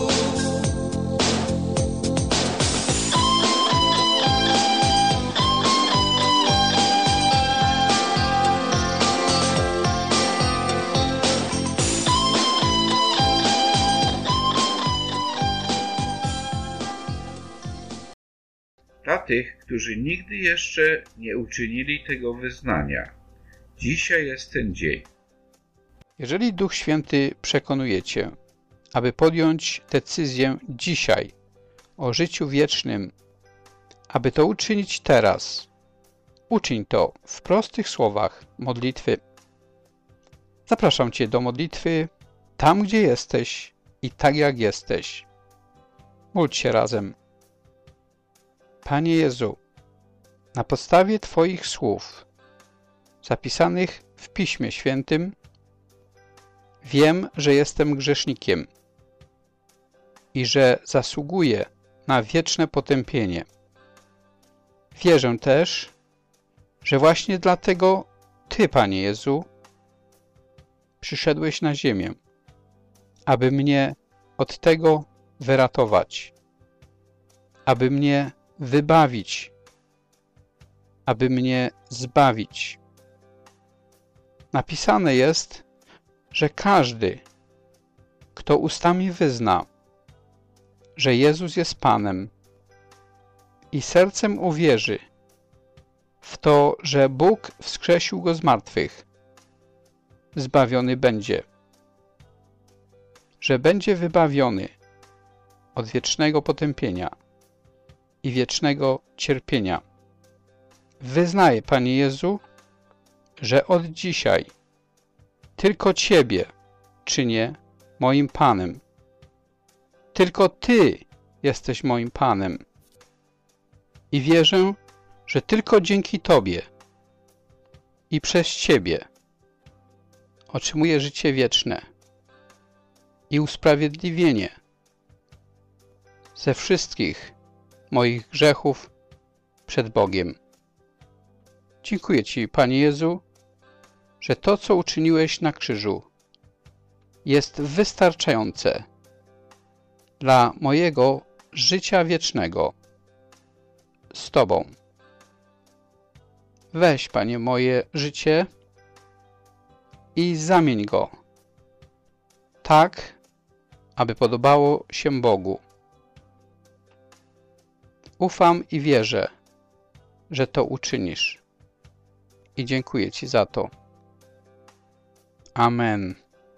Dla tych, którzy nigdy jeszcze nie uczynili tego wyznania, dzisiaj jest ten dzień. Jeżeli Duch Święty przekonuje Cię, aby podjąć decyzję dzisiaj o życiu wiecznym, aby to uczynić teraz, uczyń to w prostych słowach modlitwy. Zapraszam Cię do modlitwy tam, gdzie jesteś i tak jak jesteś. Módl się razem. Panie Jezu, na podstawie Twoich słów zapisanych w Piśmie Świętym wiem, że jestem grzesznikiem i że zasługuję na wieczne potępienie. Wierzę też, że właśnie dlatego Ty, Panie Jezu, przyszedłeś na ziemię, aby mnie od tego wyratować, aby mnie wybawić, aby mnie zbawić. Napisane jest, że każdy, kto ustami wyzna, że Jezus jest Panem i sercem uwierzy w to, że Bóg wskrzesił Go z martwych, zbawiony będzie, że będzie wybawiony od wiecznego potępienia i wiecznego cierpienia. Wyznaję, Panie Jezu, że od dzisiaj tylko Ciebie czynię moim Panem. Tylko Ty jesteś moim Panem. I wierzę, że tylko dzięki Tobie i przez Ciebie otrzymuję życie wieczne i usprawiedliwienie ze wszystkich moich grzechów przed Bogiem. Dziękuję Ci, Panie Jezu, że to, co uczyniłeś na krzyżu, jest wystarczające dla mojego życia wiecznego z Tobą. Weź, Panie, moje życie i zamień go tak, aby podobało się Bogu. Ufam i wierzę, że to uczynisz. I dziękuję Ci za to. Amen.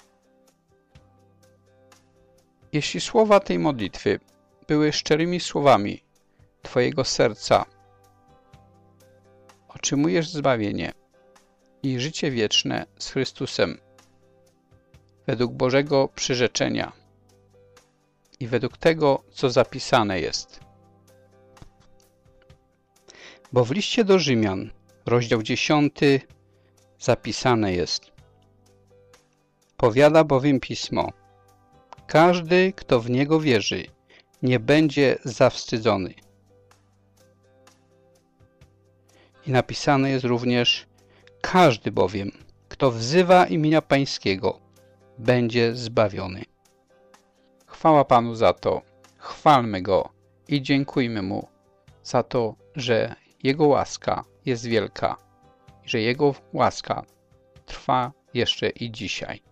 Jeśli słowa tej modlitwy były szczerymi słowami Twojego serca, otrzymujesz zbawienie i życie wieczne z Chrystusem według Bożego przyrzeczenia i według tego, co zapisane jest. Bo w liście do Rzymian, rozdział 10, zapisane jest: powiada bowiem Pismo: każdy, kto w Niego wierzy, nie będzie zawstydzony. I napisane jest również: każdy bowiem, kto wzywa imienia Pańskiego, będzie zbawiony. Chwała Panu za to, chwalmy Go i dziękujmy Mu za to, że Jego łaska jest wielka i że Jego łaska trwa jeszcze i dzisiaj.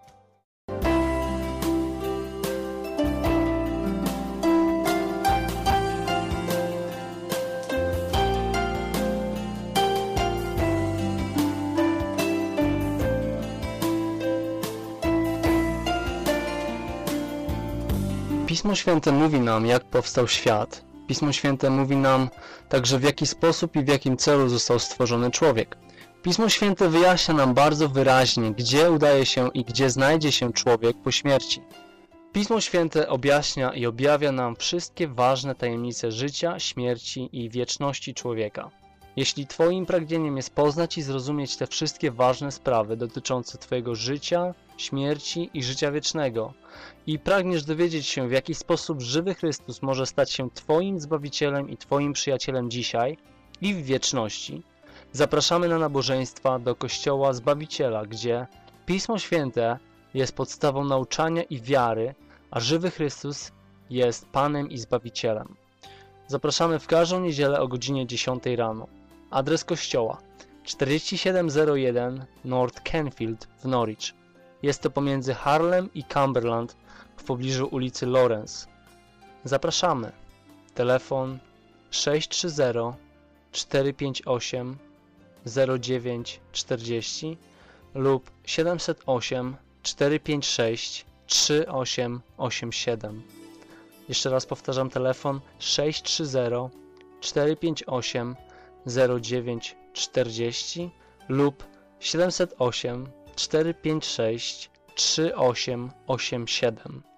Pismo Święte mówi nam, jak powstał świat. Pismo Święte mówi nam także, w jaki sposób i w jakim celu został stworzony człowiek. Pismo Święte wyjaśnia nam bardzo wyraźnie, gdzie udaje się i gdzie znajdzie się człowiek po śmierci. Pismo Święte objaśnia i objawia nam wszystkie ważne tajemnice życia, śmierci i wieczności człowieka. Jeśli Twoim pragnieniem jest poznać i zrozumieć te wszystkie ważne sprawy dotyczące Twojego życia, śmierci i życia wiecznego i pragniesz dowiedzieć się, w jaki sposób żywy Chrystus może stać się Twoim Zbawicielem i Twoim przyjacielem dzisiaj i w wieczności, zapraszamy na nabożeństwa do Kościoła Zbawiciela, gdzie Pismo Święte jest podstawą nauczania i wiary, a żywy Chrystus jest Panem i Zbawicielem. Zapraszamy w każdą niedzielę o godzinie 10 rano. Adres kościoła: 4701 North Canfield w Norwich. Jest to pomiędzy Harlem i Cumberland w pobliżu ulicy Lawrence. Zapraszamy. Telefon 630 458 0940 lub 708 456 3887. Jeszcze raz powtarzam, telefon 630 458 0940 lub 708 456 3887.